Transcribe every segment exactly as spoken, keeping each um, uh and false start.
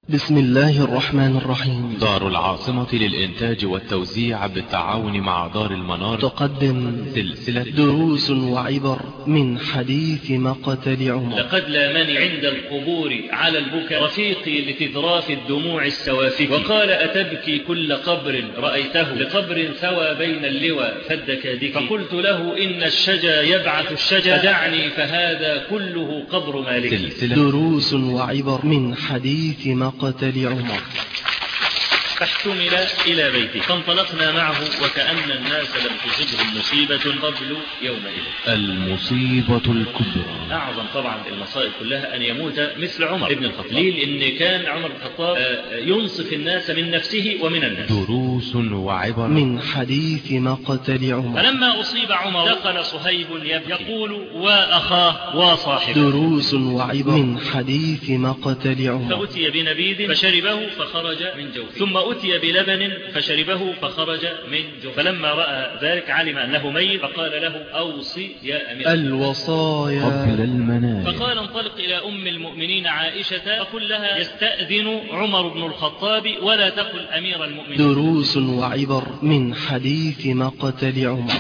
بسم الله الرحمن الرحيم. دار العاصمة للإنتاج والتوزيع بالتعاون مع دار المنار تقدم سلسلة دروس وعبر من حديث مقتل عمر. لقد لامني عند القبور على البكاء رفيقي لتذراف الدموع السوافك، وقال أتبكي كل قبر رأيته لقبر ثوى بين اللوى فالدكادك، فقلت له إن الشجا يبعث الشجا دعني فهذا كله قبر مالك. سلسلة دروس وعبر من حديث مقتل عمر. فاحتمل إلى بيته فانطلقنا معه وكأن الناس لم تصبهم مصيبة قبل يومئذ. المصيبة الكبرى أعظم طبعا المصائب كلها أن يموت مثل عمر ابن الخطاب. ليه؟ لأن كان عمر بن الخطاب ينصف الناس من نفسه ومن الناس. دروس وعبر من حديث مقتل عمر. فلما أصيب عمر دخل صهيب يبكي يقول وأخاه وصاحبه. دروس وعبر من حديث مقتل عمر. فأتي بنبيذ فشربه فخرج من جوفه، ثم أتي بلبن فشربه فخرج من جوفه، فلما رأى ذلك علم أنه ميت فقال له أوصي يا أمير الوصايا قبل المنام. فقال انطلق إلى أم المؤمنين عائشة فقل لها يستأذن عمر بن الخطاب ولا تقل أمير المؤمنين. دروس وعبر من حديث مقتل عمر.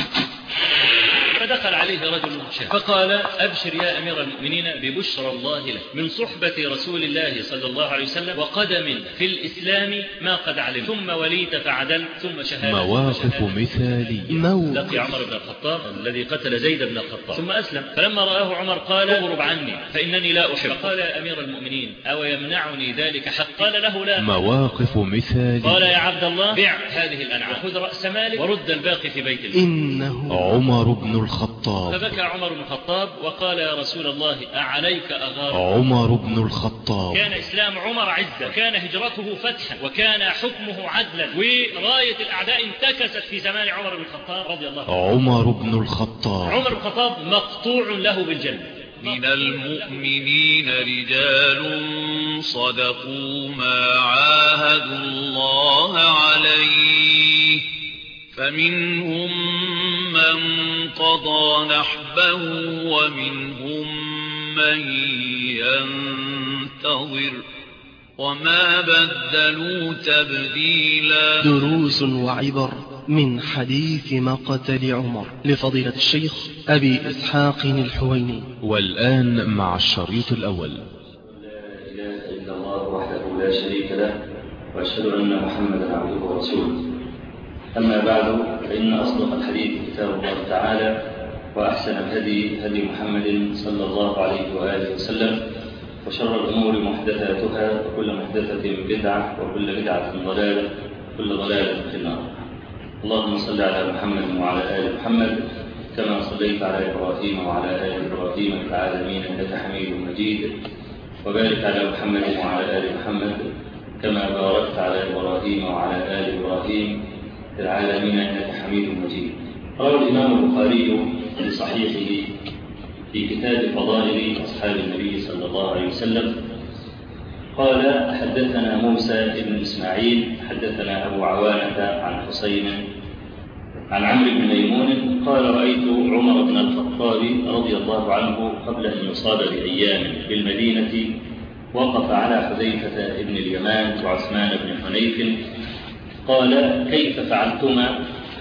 فدخل عليه رجل شاب فقال أبشر يا أمير المؤمنين ببشرى الله لك من صحبة رسول الله صلى الله عليه وسلم وقدم في الإسلام ما قد علم، ثم وليت فعدل، ثم شهادة. مواقف مثالية. موقف لقي عمر بن الخطاب الذي قتل زيد بن الخطاب ثم أسلم، فلما رآه عمر قال اغرب عني فإنني لا أحب. فقال يا أمير المؤمنين أو يمنعني ذلك حق؟ قال له لا. مواقف مثالية. قال يا عبد الله بع هذه الأنعام وخذ رأس مالك ورد الباقي في بيت الله. إنه عمر بن الخطاب. فبكى عمر بن الخطاب وقال يا رسول الله أعليك أغار. عمر بن الخطاب. كان إسلام عمر عزة، وكان هجرته فتحا، وكان حكمه عدلا، وراية الأعداء انتكست في زمان عمر بن الخطاب رضي الله عنه. عمر بن الخطاب. عمر بن الخطاب مقطوع له بالجنة. من المؤمنين رجال صدقوا ما عاهدوا الله عليه فمنهم من قضى نحبه ومنهم من ينتظر وما بدلوا تبديلا. دروس وعبر من حديث مقتل عمر لفضيلة الشيخ أبي إسحاق الحويني. والآن مع الشريط الأول. لا إله إلا الله وحده لا شريك له وأشهد أن محمدا عبده ورسوله. أما بعد فإن أصدق الحديث كتاب الله تعالى وأحسن الهدي هدي محمد صلى الله عليه وآله وسلم وشر الأمور محدثاتها وكل محدثة بدعة وكل بدعة ضلالة وكل ضلالة في النار. اللهم صل على محمد وعلى آل محمد كما صليت على إبراهيم وعلى آل إبراهيم في العالمين إنك حميد مجيد، وبارك على محمد وعلى آل محمد كما باركت على إبراهيم وعلى آل إبراهيم في العالمين إنك حميد مجيد. روى الإمام البخاري في صحيحه في كتاب فضائل أصحاب النبي صلى الله عليه وسلم قال حدثنا موسى بن إسماعيل حدثنا أبو عوانة عن حسين عن عمرو بن ميمون قال رأيت عمر بن الخطاب رضي الله عنه قبل أن يصاب بأيام بالمدينة وقف على حذيفة بن اليمان وعثمان بن حنيف قال كيف فعلتما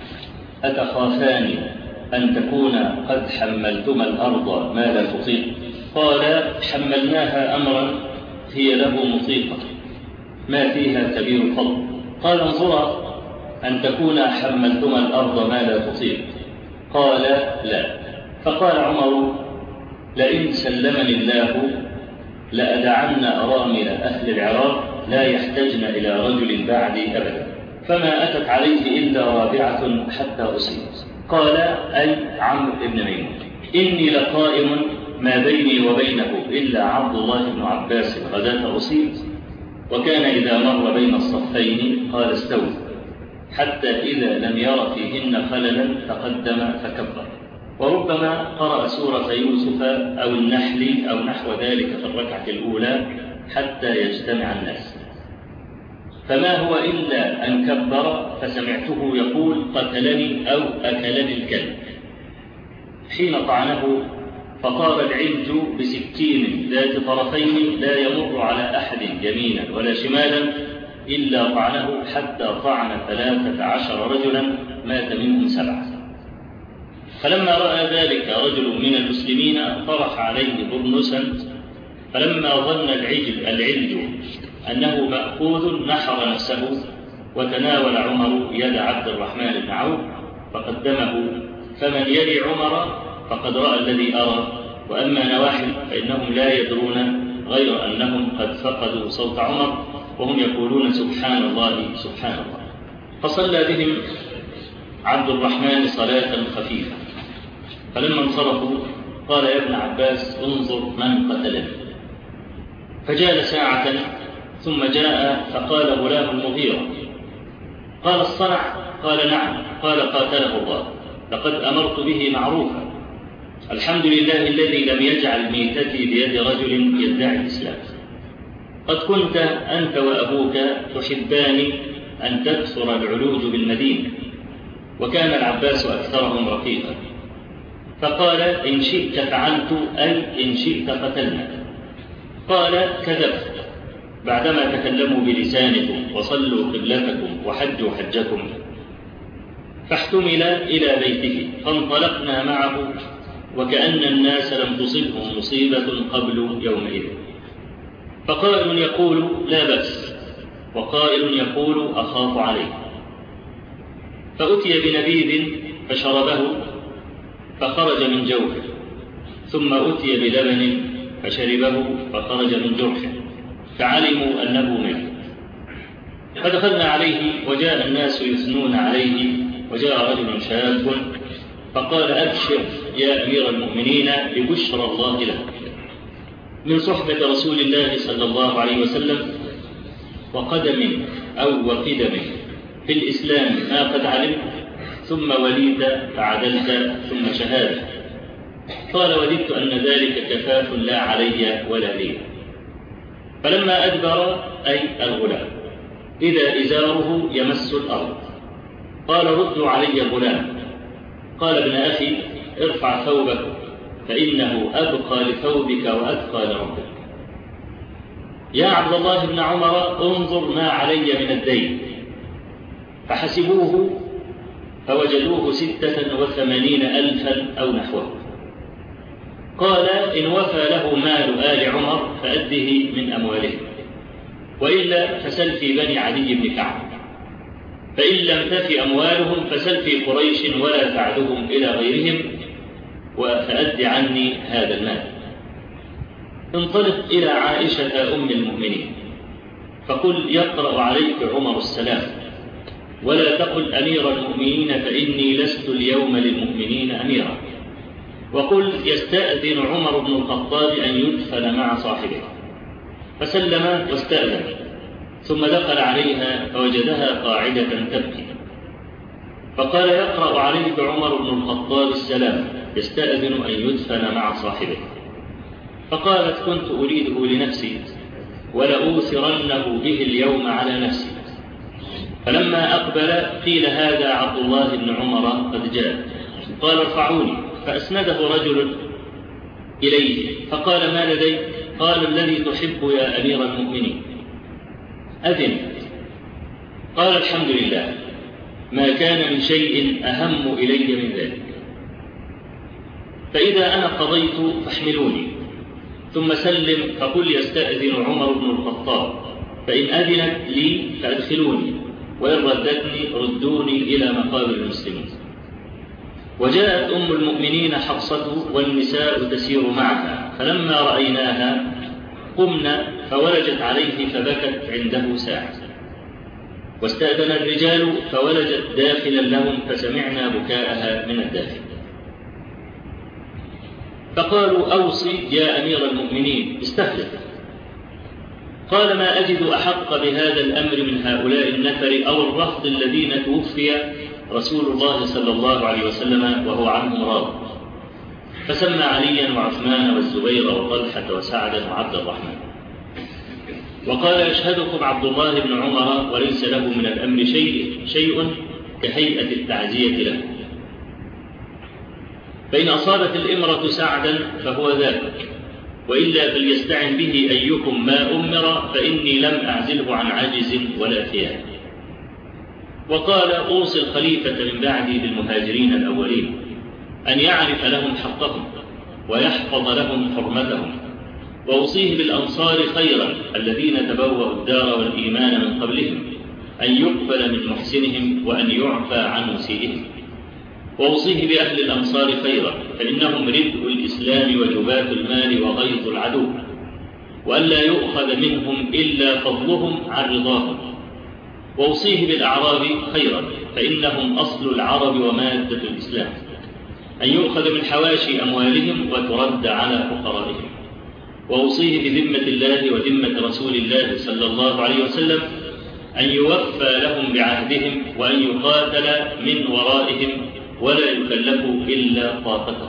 أتخافان أن تكون قد حملتما الأرض ما لا تطيق؟ قال حملناها أمرا هي له مطيقة ما فيها كبير فضل. قال انظرا أن تكون حملتما الأرض ما لا تطيق؟ قال لا. فقال عمر لئن سلمني الله لأدعن أرامل أهل العراق لا يحتجن إلى رجل بعدي أبدا، فما أتت عليه إلا رابعة حتى أصيب. قال أي عمرو بن ميمون إني لقائم ما بيني وبينه إلا عبد الله بن عباس غداة أصيب، وكان إذا مر بين الصفين قال استووا، حتى إذا لم ير فيهن خللا تقدم فكبر، وربما قرأ سورة يوسف أو النحل أو نحو ذلك في الركعة الأولى حتى يجتمع الناس، فما هو إلا أن كبر فسمعته يقول قتلني أو أكلني الكلب. حين طعنه فطار العلج بسكين ذات طرفين لا يمر على أحد يمينا ولا شمالا إلا طعنه حتى طعن ثلاثة عشر رجلا مات منهم سبعة. فلما رأى ذلك رجل من المسلمين طرح عليه برنسا، فلما ظن العجل العلج أنه مأخوذ نحر نفسه، وتناول عمر يد عبد الرحمن بن عوف فقدمه، فمن يلي عمر فقد رأى الذي أرى، وأما نواحل فإنهم لا يدرون غير أنهم قد فقدوا صوت عمر وهم يقولون سبحان الله سبحان الله. فصلى بهم عبد الرحمن صلاة خفيفة، فلما انصرفوا قال يا ابن عباس انظر من قتلني. فجال ساعة ثم جاء فقال غلام المغيرة، قال الصنع؟ قال نعم. قال قاتله الله، لقد أمرت به معروفا، الحمد لله الذي لم يجعل ميتتي بيد رجل يدعي الإسلام. قد كنت أنت وأبوك تحبان أن تكثر العلوج بالمدينة، وكان العباس أكثرهم رقيقا، فقال إن شئت فعلت، أي إن شئت قتلنا. قال كذبت، بعدما تكلموا بلسانكم وصلوا قبلتكم وحجوا حجكم. فاحتمل إلى بيته فانطلقنا معه، وكأن الناس لم تصبهم مصيبة قبل يومئذ. فقائل يقول لا بأس، وقائل يقول أخاف عليه. فأتي بنبيذ فشربه فخرج من جوفه، ثم أتي بلبن فشربه فخرج من جرحه، فعلموا أنه ميت. فدخلنا عليه وجاء الناس يثنون عليه، وجاء رجل شاب فقال أبشر يا أمير المؤمنين ببشرى الله لك من صحبة رسول الله صلى الله عليه وسلم، وقدم أو وقدم في الإسلام ما قد علمت، ثم وليت فعدلت، ثم شهادة. قال وددت أن ذلك كفاف لا علي ولا لي. فلما أدبر أي الغلام إذا إزاره يمس الأرض، قال ردوا علي الغلام. قال ابن أخي ارفع ثوبك فإنه أبقى لثوبك وأتقى لربك. يا عبد الله بن عمر انظر ما علي من الدين. فحسبوه فوجدوه ستة وثمانين ألفا أو نحوه. قال إن وفى له مال آل عمر فأده من أموالهم، وإلا فسل في بني عدي بن كعب، فإن لم تف أموالهم فسل في قريش ولا تعدهم إلى غيرهم، فأد عني هذا المال. انطلق إلى عائشة أم المؤمنين فقل يقرأ عليك عمر السلام، ولا تقل أمير المؤمنين فإني لست اليوم للمؤمنين أميرا، وقل يستأذن عمر بن الخطاب أن يدفن مع صاحبه. فسلم واستأذن، ثم دخل عليها فوجدها قاعدة تبكي، فقال يقرأ عليك عمر بن الخطاب السلام يستأذن أن يدفن مع صاحبه. فقالت كنت أريده لنفسي ولأوثرنه به اليوم على نفسي. فلما أقبل قيل هذا عبد الله بن عمر قد جاء. قال ارفعوني، فأسنده رجل إليه فقال ما لديك؟ قال الذي تحب يا أمير المؤمنين. أذن. قال الحمد لله، ما كان من شيء أهم إلي من ذلك، فإذا أنا قضيت فاحملوني، ثم سلم فقل يستأذن عمر بن الخطاب، فإن أذنت لي فأدخلوني، وإن ردتني ردوني إلى مقابر المسلمين. وجاءت أم المؤمنين حفصة والنساء تسير معها، فلما رأيناها قمنا فولجت عليه فبكت عنده ساعة. واستأذن الرجال فولجت داخلا لهم فسمعنا بكاءها من الداخل. فقالوا أوصي يا أمير المؤمنين استخلف. قال ما أجد أحق بهذا الأمر من هؤلاء النفر أو الرهط الذين توفي رسول الله صلى الله عليه وسلم وهو عنهم راض. فسمى عليا وعثمان والزبير وطلحة وسعدا وعبد الرحمن، وقال يشهدكم عبد الله بن عمر وليس له من الأمر شيء شيء كهيئة التعزية له. فإن أصابت الإمرة سعدا فهو ذاك، وإلا فليستعن به أيكم ما أمر، فإني لم أعزله عن عجز ولا ثياب. وقال أوصي الخليفة من بعدي للمهاجرين الأولين أن يعرف لهم حقهم ويحفظ لهم حرمتهم، وأوصيه بالأنصار خيرا الذين تبوأوا الدار والإيمان من قبلهم أن يقبل من محسنهم وأن يعفى عن مسيئهم. وأوصيه بأهل الأنصار خيرا فإنهم ردء الإسلام وجبات المال وغيظ العدو، وألا يؤخذ منهم إلا فضلهم عن رضاهم. وأوصيه بالأعراب خيرا فإنهم أصل العرب ومادة الإسلام، أن يؤخذ من حواشي أموالهم وترد على فقرائهم. وأوصيه بذمة الله وذمة رسول الله صلى الله عليه وسلم أن يوفى لهم بعهدهم وأن يقاتل من ورائهم ولا يكلفوا إلا طاقته.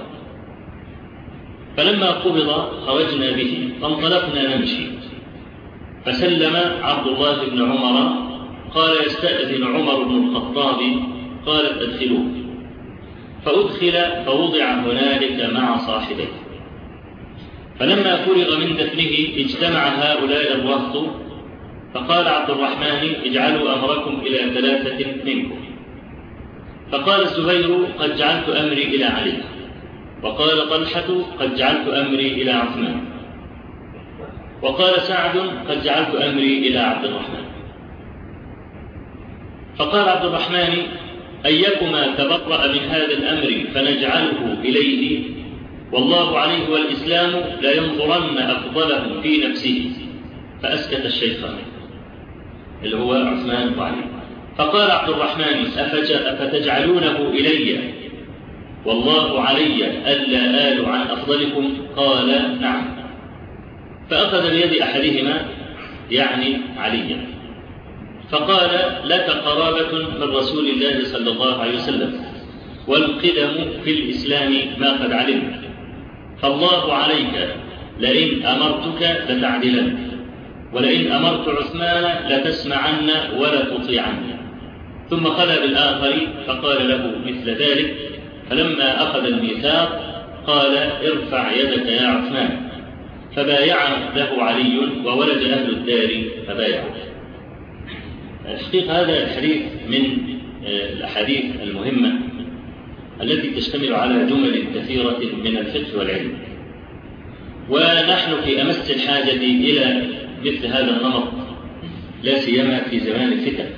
فلما قبض خرجنا به فانطلقنا نمشي، فسلم عبد الله بن عمر قال يستأذن عمر بن الخطاب، قالت أدخلوه، فأدخل فوضع هنالك مع صاحبيه. فلما فرغ من دفنه اجتمع هؤلاء الرهط، فقال عبد الرحمن اجعلوا أمركم إلى ثلاثة منكم. فقال الزبير قد جعلت أمري إلى علي، وقال طلحة قد جعلت أمري إلى عثمان، وقال سعد قد جعلت أمري إلى عبد الرحمن. فقال عبد الرحمن أيكما تبرأ من هذا الأمر فنجعله إليه، والله عليه والإسلام لا ينظرن أفضلهم في نفسه. فأسكت الشيخان اللي هو عثمان وعلي. فقال عبد الرحمن أفتجعلونه إلي والله علي ألا آل عن أفضلكم؟ قال نعم. فأخذ بيد أحدهما يعني عليا، فقال لك قرابة من رسول الله صلى الله عليه وسلم، والقدم في الإسلام ما قد علمت، فالله عليك لئن أمرتك لتعدلن، ولئن أمرت عثمان لتسمعن ولا تطيعن. ثم خلى بالآخر فقال له مثل ذلك. فلما أخذ الميثاق قال ارفع يدك يا عثمان، فبايع له علي وولد أهل الدار فبايعوا. الحقيقة هذا الحديث من الأحاديث المهمة التي تشتمل على جمل كثيرة من الفقه والعلم، ونحن في أمس الحاجة إلى مثل هذا النمط، لا سيما في زمان الفتن،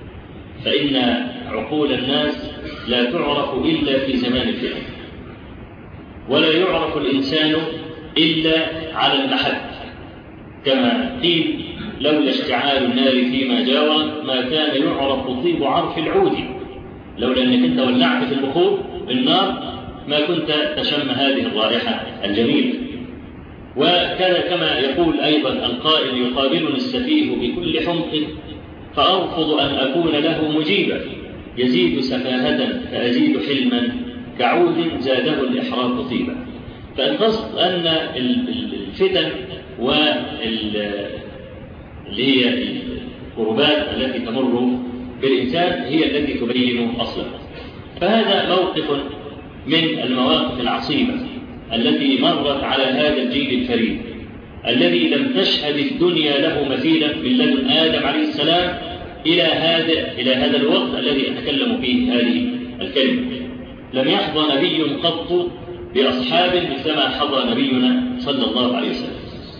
فإن عقول الناس لا تعرف إلا في زمان الفتن، ولا يعرف الإنسان إلا على المحك، كما قيل لولا اشتعال النار فيما جاور ما كان يعرف طيب عرف العود، لولا أنك أنت ولعت في البخور النار ما كنت تشم هذه الرائحة الجميلة. وكذا كما يقول أيضا القائل يقابلني السفيه بكل حمق فأرفض أن أكون له مجيبا، يزيد سفاهة فأزيد حلما كعود زاده الإحراق طيبا. فالقصد أن الفتن واللي هي القربات التي تمر بالإنسان هي التي تبين أصلا. فهذا موقف من المواقف العصيبة التي مرت على هذا الجيل الفريد الذي لم تشهد الدنيا له مثيلا من لدن آدم عليه السلام إلى هذا إلى هذا الوقت الذي أتكلم فيه هذه الكلمة. لم يحظى نبي قط بأصحاب مثلما حظى نبينا صلى الله عليه وسلم.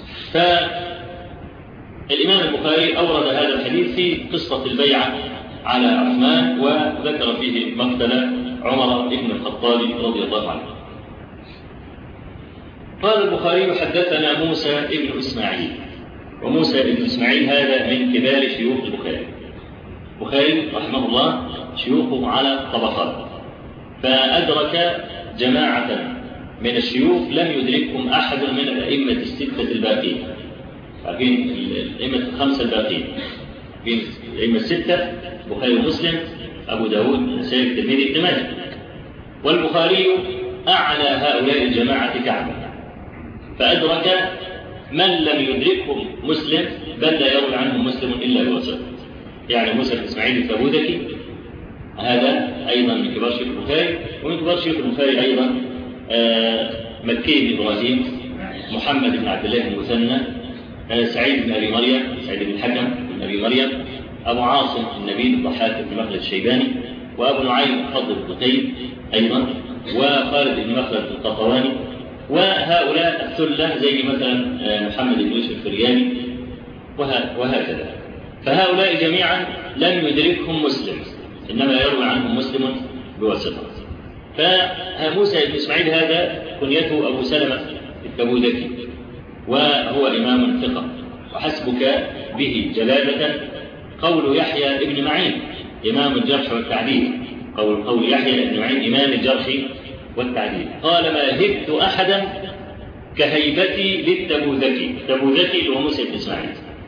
فالإمام البخاري أورد هذا الحديث في قصة البيعة على عثمان، وذكر فيه مقتل عمر بن الخطاب رضي الله عنه. قال البخاري حدثنا موسى بن إسماعيل، وموسى بن إسماعيل هذا من كبار شيوخ البخاري. البخاري رحمه الله شيوخه على طبقات، فأدرك جماعة من الشيوخ لم يدركهم أحد من الأئمة الستة الباقين، لكن الأئمة الخمسة الباقين بين الأئمة الستة البخاري ومسلم أبو داود النسائي الترمذي ابن ماجه. والبخاري أعلى هؤلاء الجماعة كعبا، فأدرك من لم يدركهم مسلم، بل لا يروي عنهم مسلم إلا بواسطة. يعني موسى بن إسماعيل التبوذكي هذا أيضا من كبار شيوخ البخاري، ومن كبار شيوخ البخاري أيضا مكي بن إبراهيم، محمد بن عبد الله المثنى، سعيد بن أبي مريم، سعيد بن الحكم بن أبي مريم، أبو عاصم النبيل الضحاك بن مخلد الشيباني، وأبو نعيم فضل بن قيم أيضا، وخالد بن مخلد القطواني. وهؤلاء الثلة زي مثلا محمد بن يوسف الفرياني وهكذا. فهؤلاء جميعا لم يدركهم مسلم، إنما يروي عنهم مسلم بواسطة. فموسى بن إسماعيل هذا كنيته أبو سلمة التبوذكي، وهو إمام ثقة، وحسبك به جلالة قول يحيى بن معين إمام الجرح والتعديل، قول, قول يحيى بن معين إمام الجرح والتعديل، قال ما هبت أحدا كهيبتي للتبوذكي. التبوذكي هو موسى بن إسماعيل،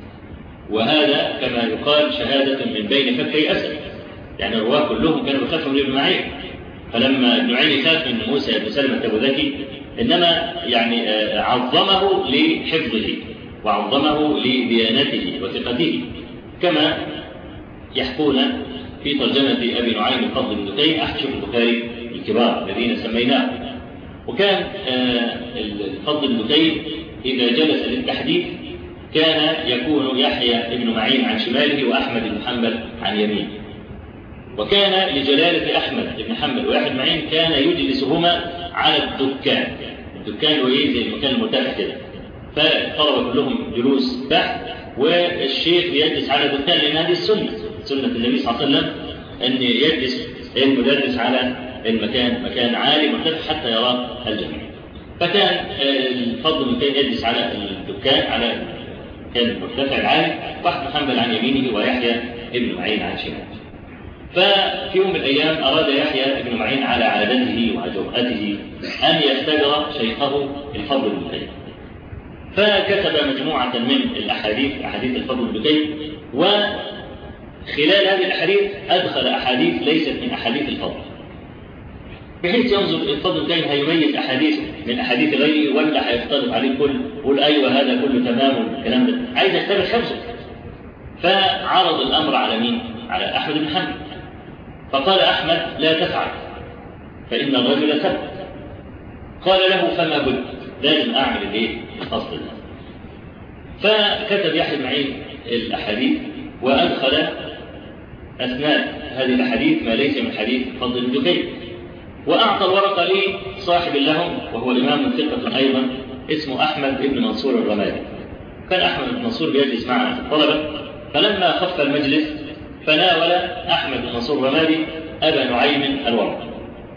وهذا كما يقال شهادة من بين فكي أسد، يعني الرواة كلهم كانوا بيخافوا من ابن معين، فلما ابن معين خاف من موسى بن سلمة التبوذكي إنما يعني عظمه لحفظه وعظمه لديانته وثقته، كما يحكون في ترجمة أبي نعيم الفضل بن دكين أحد شيوخ البخاري الكبار الذين سميناه. وكان الفضل بن دكين إذا جلس للتحديث كان يكون يحيى بن معين عن شماله وأحمد بن حنبل عن يمينه، وكان لجلالة أحمد بن حنبل ويحيى بن معين كان يجلسهما على الدكان. الدكان هو زي المكان المرتفع كده، فالطلبة كلهم جلوس تحت والشيخ يجلس على الدكان، لأن هذه السنة سنة النبي صلى الله عليه وسلم أن يجلس المدرس على المكان مكان عالي مرتفع حتى يرى الجميع. فكان الفضل كان يجلس على الدكان على المكان المرتفع العالي، وأحمد بن حنبل عن يمينه ويحيى بن معين عن شماله. ففي يوم من الأيام أراد يحيى بن معين على عادته وجرأته أن يختبر شيخه الفضل بن دكين، فكتب مجموعة من الأحاديث أحاديث الفضل بن دكين، وخلال هذه الأحاديث أدخل أحاديث ليست من أحاديث الفضل، بحيث ينظر الفضل بن دكين هيميز أحاديث من أحاديث غيره ولا هيختلط عليه كل قول أيوة هذا كله تمام والكلام ده، عايز يختبر حفظه. فعرض الأمر على مين؟ على أحمد بن حنبل، فقال أحمد لا تفعل فإن الرجل ثبت. قال له فما بد، لازم أعمل الإيه؟ الفصل ده. فكتب يحيى بن معين الأحاديث وأدخل أثناء هذه الأحاديث ما ليس من حديث فضل بن دكين، وأعطى الورقة لصاحب لهم وهو الإمام ثقة أيضا اسمه أحمد بن منصور الرمادي. كان أحمد بن منصور بيجلس معنا في الطلبة، فلما خف المجلس فناول أحمد بن منصور الرمادي أبا نعيم الورقة،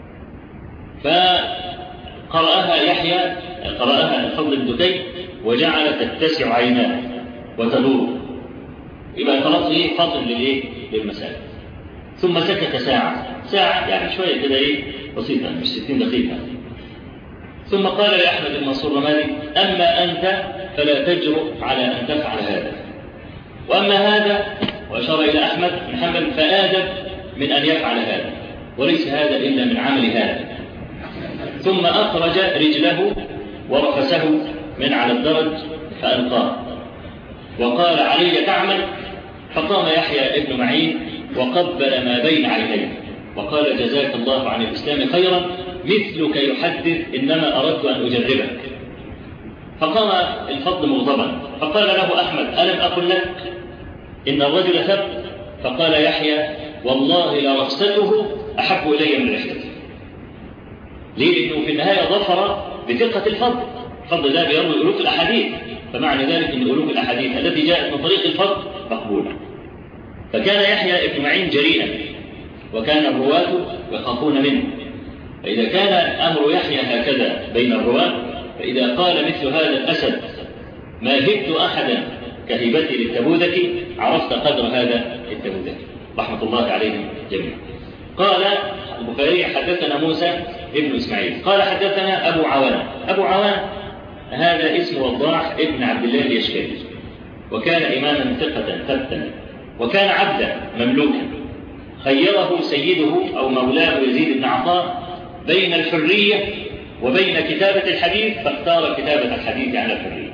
فقرأها يحيى قرأها الفضل بن دكين وجعل تتسع عيناه وتدور، يبقى خلاص ايه فاصل للايه للمسألة. ثم سكت ساعة ساعة يعني شوية كده ايه بسيطة مش ستين دقيقة، ثم قال لأحمد بن منصور الرمادي أما أنت فلا تجرؤ على أن تفعل هذا، وأما هذا وأشار إلى أحمد بن حنبل فآدب من أن يفعل هذا، وليس هذا إلا من عمل هذا. ثم أخرج رجله ورفسه من على الدرج فألقاه وقال علي تعمل. فقام يحيى بن معين وقبل ما بين عينيه وقال جزاك الله عن الإسلام خيرا، مثلك يحدث إنما أردت أن أجربك. فقام الفضل مغضبا فقال له أحمد ألم أقل لك إن الرجل ثبت؟ فقال يحيى والله لرفسته أحب إلي من رحلته. ليه؟ لأنه في النهاية ظفر بثقة الفضل. الفضل لا بيروي ألوف الأحاديث، فمعنى ذلك أن ألوف الأحاديث التي جاءت من طريق الفضل مقبولة. فكان يحيى بن معين جريئا وكان الرواة يخافون منه، فإذا كان أمر يحيى هكذا بين الرواة، فإذا قال مثل هذا الأسد ما هبت أحدا كهبتي للتبوذكي عرفت قدر هذا التبوذكي رحمة الله عليهم جميعا. قال البخاري حدثنا موسى ابن إسماعيل قال حدثنا أبو عوان. أبو عوان هذا اسم وضاح ابن عبد الله اليشكري، وكان إماما ثقة ثبتا، وكان عبدا مملوكا، خيره سيده أو مولاه يزيد بن عطاء بين الحرية وبين كتابة الحديث، فاختار كتابة الحديث على الحرية.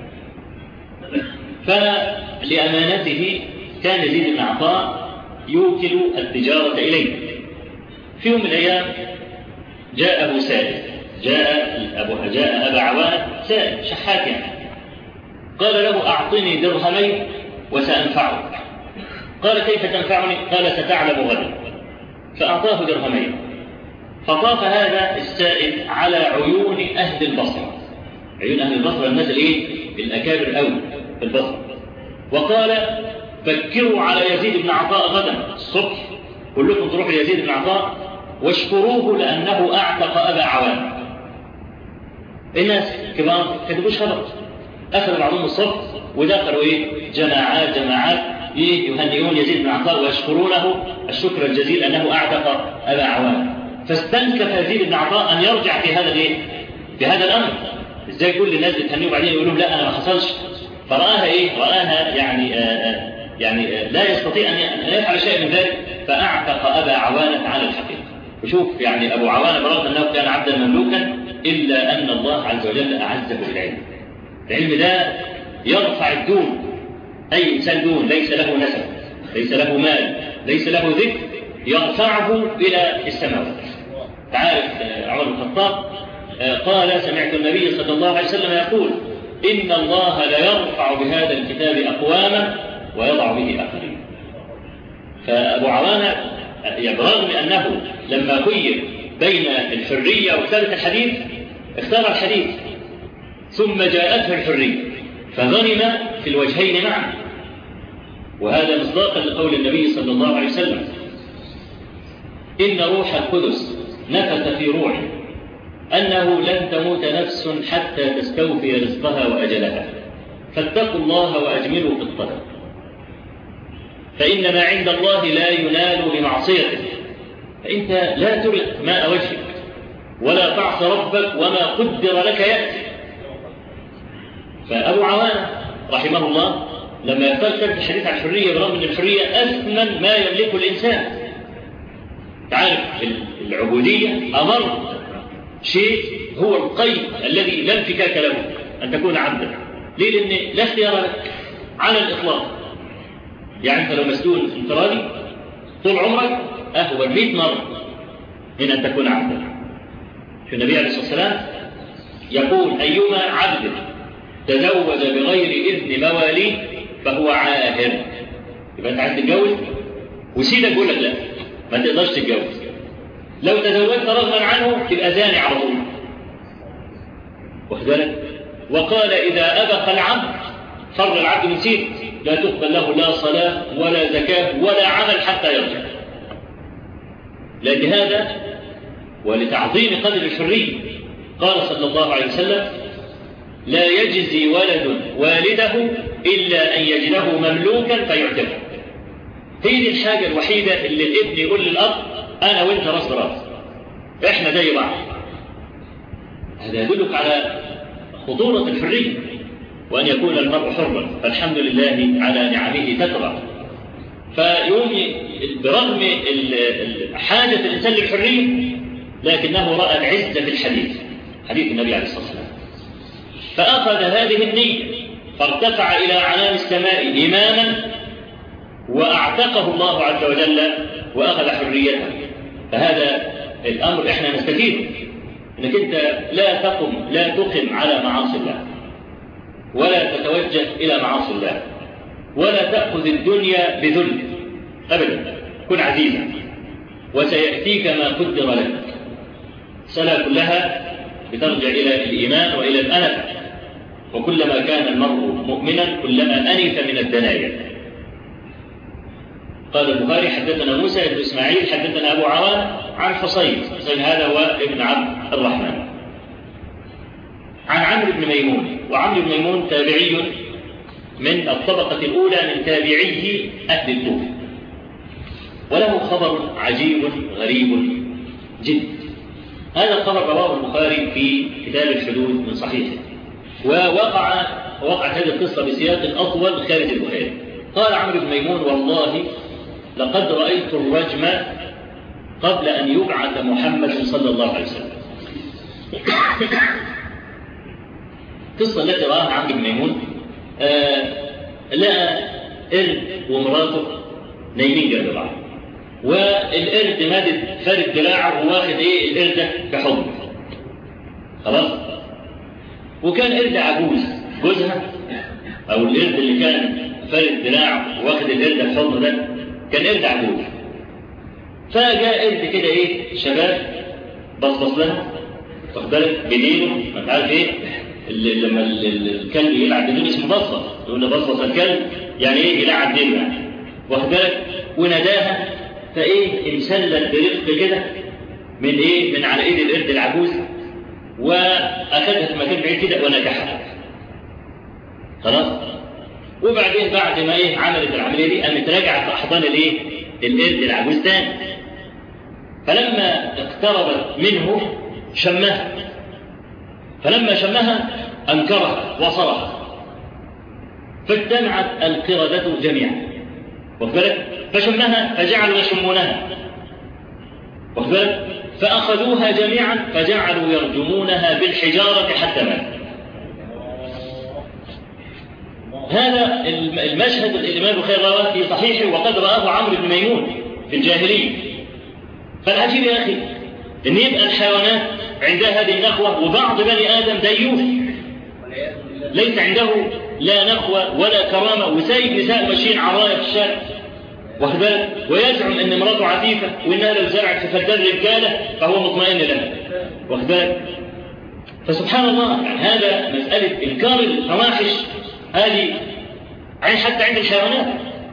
فلأمانته كان يزيد بن عطاء يوكل التجارة إليه. في يوم من الأيام جاءه سائل جاء أبو جاء أبا عوانة سائل شحات يعني، قال له أعطني درهمين وسأنفعك. قال كيف تنفعني؟ قال ستعلم غدا. فأعطاه درهمين. فطاف هذا السائل على عيون أهل البصرة، عيون أهل البصرة الناس الإيه؟ الأكابر أوي في البصرة، وقال فكروا على يزيد بن عطاء غدا الصبح، كلكم تروحوا ليزيد بن عطاء واشكروه لأنه أعتق أبا عوان. الناس كبار كتبوش خبر، أخذوا بعضهم الصبح ودخلوا إيه؟ جماعات جماعات يهنئون يزيد بن عطاء ويشكرونه الشكر الجزيل أنه أعتق أبا عوان. فاستنكف يزيد بن عطاء أن يرجع في هذا الإيه؟ في هذا الأمر. إزاي كل الناس بتهنيه وبعدين يقولون لا أنا ما حصلش؟ فرآها إيه؟ رآها يعني آآ يعني آآ لا يستطيع أن يفعل شيء من ذلك، فأعتق أبا عوانة على الحقيقة. وشوف يعني أبو عوانة برغم أنه كان عبدا مملوكا إلا أن الله عز وجل أعزه بالعلم. العلم ده يرفع الدون، أي إنسان دون ليس له نسب، ليس له مال، ليس له ذكر، يرفعه إلى السماوات. تعرف عمر بن الخطاب قال سمعت النبي صلى الله عليه وسلم يقول إن الله لا يرفع بهذا الكتاب أقواما ويضع به آخرين. فأبو عوانة برغم أنه لما خير بين الحرية وكتابة الحديث اختار الحديث، ثم جاءته الحرية فغنم في الوجهين معا. وهذا مصداقا لقول النبي صلى الله عليه وسلم إن روح القدس نفث في روحي أنه لن تموت نفس حتى تستوفي رزقها وأجلها، فاتقوا الله وأجملوا في الطلب، فإن ما عند الله لا ينال بمعصيته، فأنت لا ترق ماء وجهك ولا تعص ربك وما قدر لك يأتي. فأبو عوانة رحمه الله لما يختار كتاب الحديث عن الحرية برغم أن الحرية أثمن ما يملكه الإنسان. تعرف العبودية أمر شيء هو القيد الذي لا انفكاك له أن تكون عبدا. ليه؟ لأن لا اختيار لك على الإطلاق. يعني أنت لو مسؤول انفرادي طول عمرك أهون مئة مرة من أن تكون عبدا. في النبي عليه الصلاة والسلام يقول أيما عبد تزوج بغير إذن مواليه فهو عاهر. يبقى أنت عايز تتجوز وسيدك يقول لك لا ما تقدرش تتجوز، لو تزوجت رغما عنه تبقى زاني على طول. واخد بالك؟ وقال إذا أبق العبد فر العبد من سيده لا تقبل له لا صلاة ولا زكاة ولا عمل حتى يرجع. لهذا ولتعظيم قدر الحرية قال صلى الله عليه وسلم لا يجزي ولد والده إلا أن يجده مملوكا فيعتبه. هي دي الحاجة الوحيدة اللي الابن يقول للأب أنا وإنت راس براس إحنا زي بعض. هذا يدلك على خطورة الحرية وأن يكون المرء حرا، فالحمد لله على نعمه تترى. فيوم برغم حاجة الإنسان للحرية لكنه رأى العزة في الحديث، حديث النبي عليه الصلاة والسلام، فأخذ هذه النية فارتفع إلى عنان السماء إماما وأعتقه الله عز وجل وأخذ حريته. فهذا الأمر إحنا نستفيد أنك أنت لا تقم لا تقم على معاصي الله ولا تتوجه إلى معاصي الله ولا تأخذ الدنيا بذل أبدا. كن عزيزا وسيأتيك ما قدر لك. الصلاة كلها بترجع إلى الإيمان وإلى الأنف، وكلما كان المرء مؤمنا كلما أنف من الدنايا. قال البخاري حدثنا موسى بن إسماعيل حدثنا أبو عوان عن حصين، حصين هذا هو ابن عبد الرحمن، عن عمرو بن ميمون. وعمرو بن ميمون تابعي من الطبقة الأولى من تابعيه أهل الكوفة، وله خبر عجيب غريب جدا. هذا الخبر رواه البخاري في كتاب الحدود من صحيحه، ووقع وقعت هذه القصة بسياق أطول خارج البخاري. قال عمرو بن ميمون والله لقد رأيت الرجم قبل أن يبعث محمد صلى الله عليه وسلم. القصة التي رآها عمرو بن ميمون آه لقى قرد ومراته نايمين جنب بعض، والقرد مادد فارد دراعه وواخد ايه القرد في حضنه، خلاص. وكان قرد عجوز جوزها، أو القرد اللي كان فارد دراعه واخد القرد الحضن ده كان قرد عجوز. فجاء قرد كده إيه شباب بصبص لها، واخد بالك بدينه، ما انت عارف إيه اللي لما الكلب يلعب بدون اسمه بصبص، يقول له بصبص الكلب يعني إيه يلعب دينه يعني، واخد بالك. وناداها فإيه انسلت برفق كده من إيه من على إيد القرد العجوز، وأخذها في مكان بعيد كده ونجحها. خلاص. وبعدين بعد ما إيه عملت العملية دي قامت راجعت في أحضان الإيه القرد العجوز تاني. فلما اقتربت منه شمها، فلما شمها أنكرها وصرخ، فاجتمعت القردة جميعا، واخد بالك، فشمها فجعلوا يشمونها، واخد بالك، فأخذوها جميعا فجعلوا يرجمونها بالحجارة حتى مات. هذا المشهد الإمام البخاري رواه في صحيحه، وقد رآه عمرو بن ميمون في الجاهلية. فالعجيب يا أخي إن يبقى الحيوانات عندها هذه النخوة، وبعض بني آدم ديوث ليس عنده لا نخوة ولا كرامة، وسايب نساء ماشيين عرايا في الشارع، واخد بالك، ويزعم ان امراته عفيفة وانها لو زرعت في فدان رجالة فهو مطمئن لها، واخد بالك. فسبحان الله، يعني هذا مسألة إنكار الفواحش هذه حتى عند الحيوانات.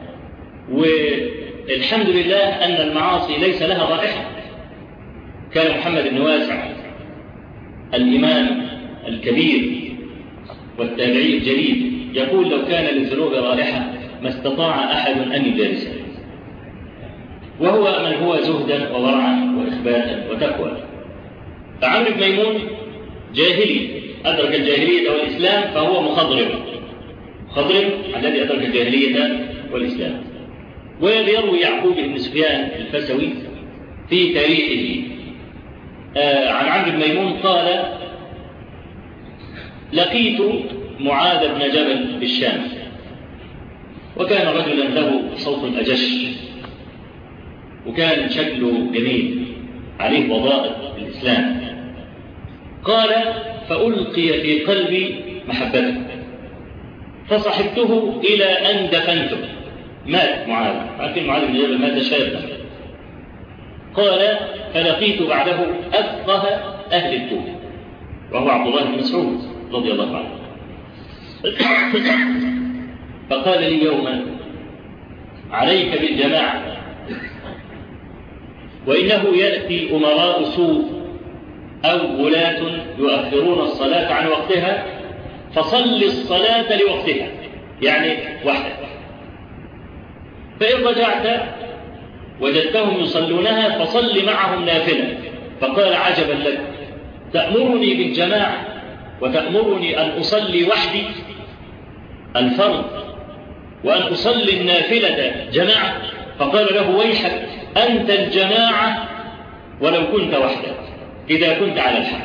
والحمد لله أن المعاصي ليس لها رائحة. كان محمد بن واسع الإمام الكبير والتابعي الجليل يقول: لو كان للذنوب رائحة ما استطاع أحد أن يجالسه، وهو من هو زهدا وورعا وإخباتا وتقوى. فعمرو بن ميمون جاهلي أدرك الجاهلية والإسلام، فهو مخضرم مخضرم الذي أدرك الجاهلية والإسلام. ويروي يعقوب بن سفيان الفسوي في تاريخه آه عن عمرو بن ميمون قال: لقيت معاذ بن جبل بالشام، وكان رجلا له صوت أجش، وكان شكله جميل عليه وظائف الإسلام. قال: فألقي في قلبي محبته، فصحبته إلى أن دفنته. مات معاذ، عارفين معاذ بن جبل مات شابا. قال: فلقيت بعده أفقه أهل الكوفة، وهو عبد الله بن مسعود رضي الله عنه. فقال لي يوما: عليك بالجماعة، وإنه يأتي أمراء سوء أو ولاة يؤخرون الصلاة عن وقتها، فصل الصلاة لوقتها، يعني وحدك. فإن رجعت وجدتهم يصلونها فصل معهم نافلة. فقال: عجبا لك، تأمرني بالجماعة وتأمرني أن أصلي وحدي الفرض، وأن أصلي النافلة جماعة؟ فقال له: ويحك، أنت الجماعة ولو كنت وحدك إذا كنت على الحق.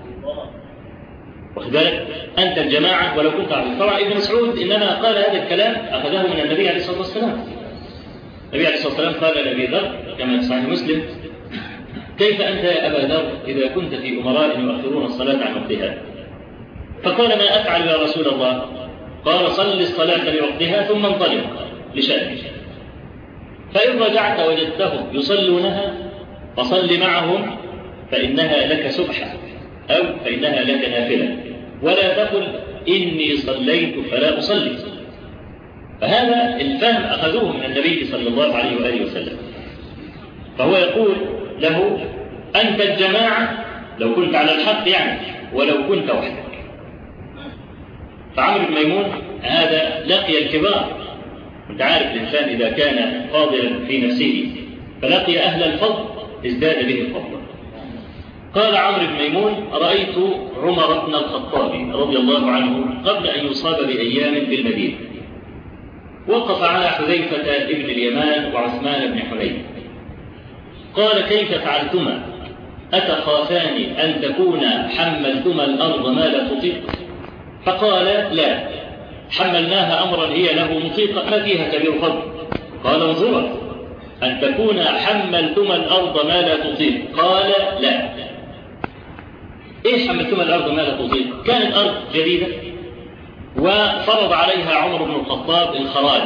واخد بالك؟ أنت الجماعة ولو كنت على الحق. طبعا ابن مسعود إنما قال هذا الكلام أخذه من النبي عليه الصلاة والسلام. النبي عليه الصلاة والسلام قال لأبي ذر كما في صحيح مسلم: كيف أنت يا أبا ذر إذا كنت في أمراء يؤخرون الصلاة عن وقتها؟ فقال: ما أفعل يا رسول الله؟ قال: صل الصلاة لوقتها ثم انطلق لشأنك، فإن رجعت وجدتهم يصلونها فصل معهم، فإنها لك سبحة أو فإنها لك نافلة، ولا تقل إني صليت فلا أصلي. فهذا الفهم أخذوه من النبي صلى الله عليه وآله وسلم. فهو يقول له: أنت الجماعة لو كنت على الحق يعني، ولو كنت وحدك. فعمرو بن ميمون هذا لقي الكبار. أنت عارف الإنسان إذا كان فاضلا في نفسه فلقي أهل الفضل ازداد به الفضل. قال عمرو بن ميمون: رأيت عمر بن الخطاب رضي الله عنه قبل أن يصاب بأيام بالمدينة، وقف على حذيفة ابن اليمان وعثمان بن حنين. قال: كيف فعلتما؟ أتخافان أن تكون حملتما الأرض ما لا تطيق؟ فقال: لا، حملناها أمرا هي له مطيقة ما فيها كبير فضل. قال: انظرا، أن تكون حملتما الأرض ما لا تطيق. قال: لا. إيش حملتم الأرض ما لا تطيق؟ كانت أرض جديدة وفرض عليها عمر بن الخطاب الخراج،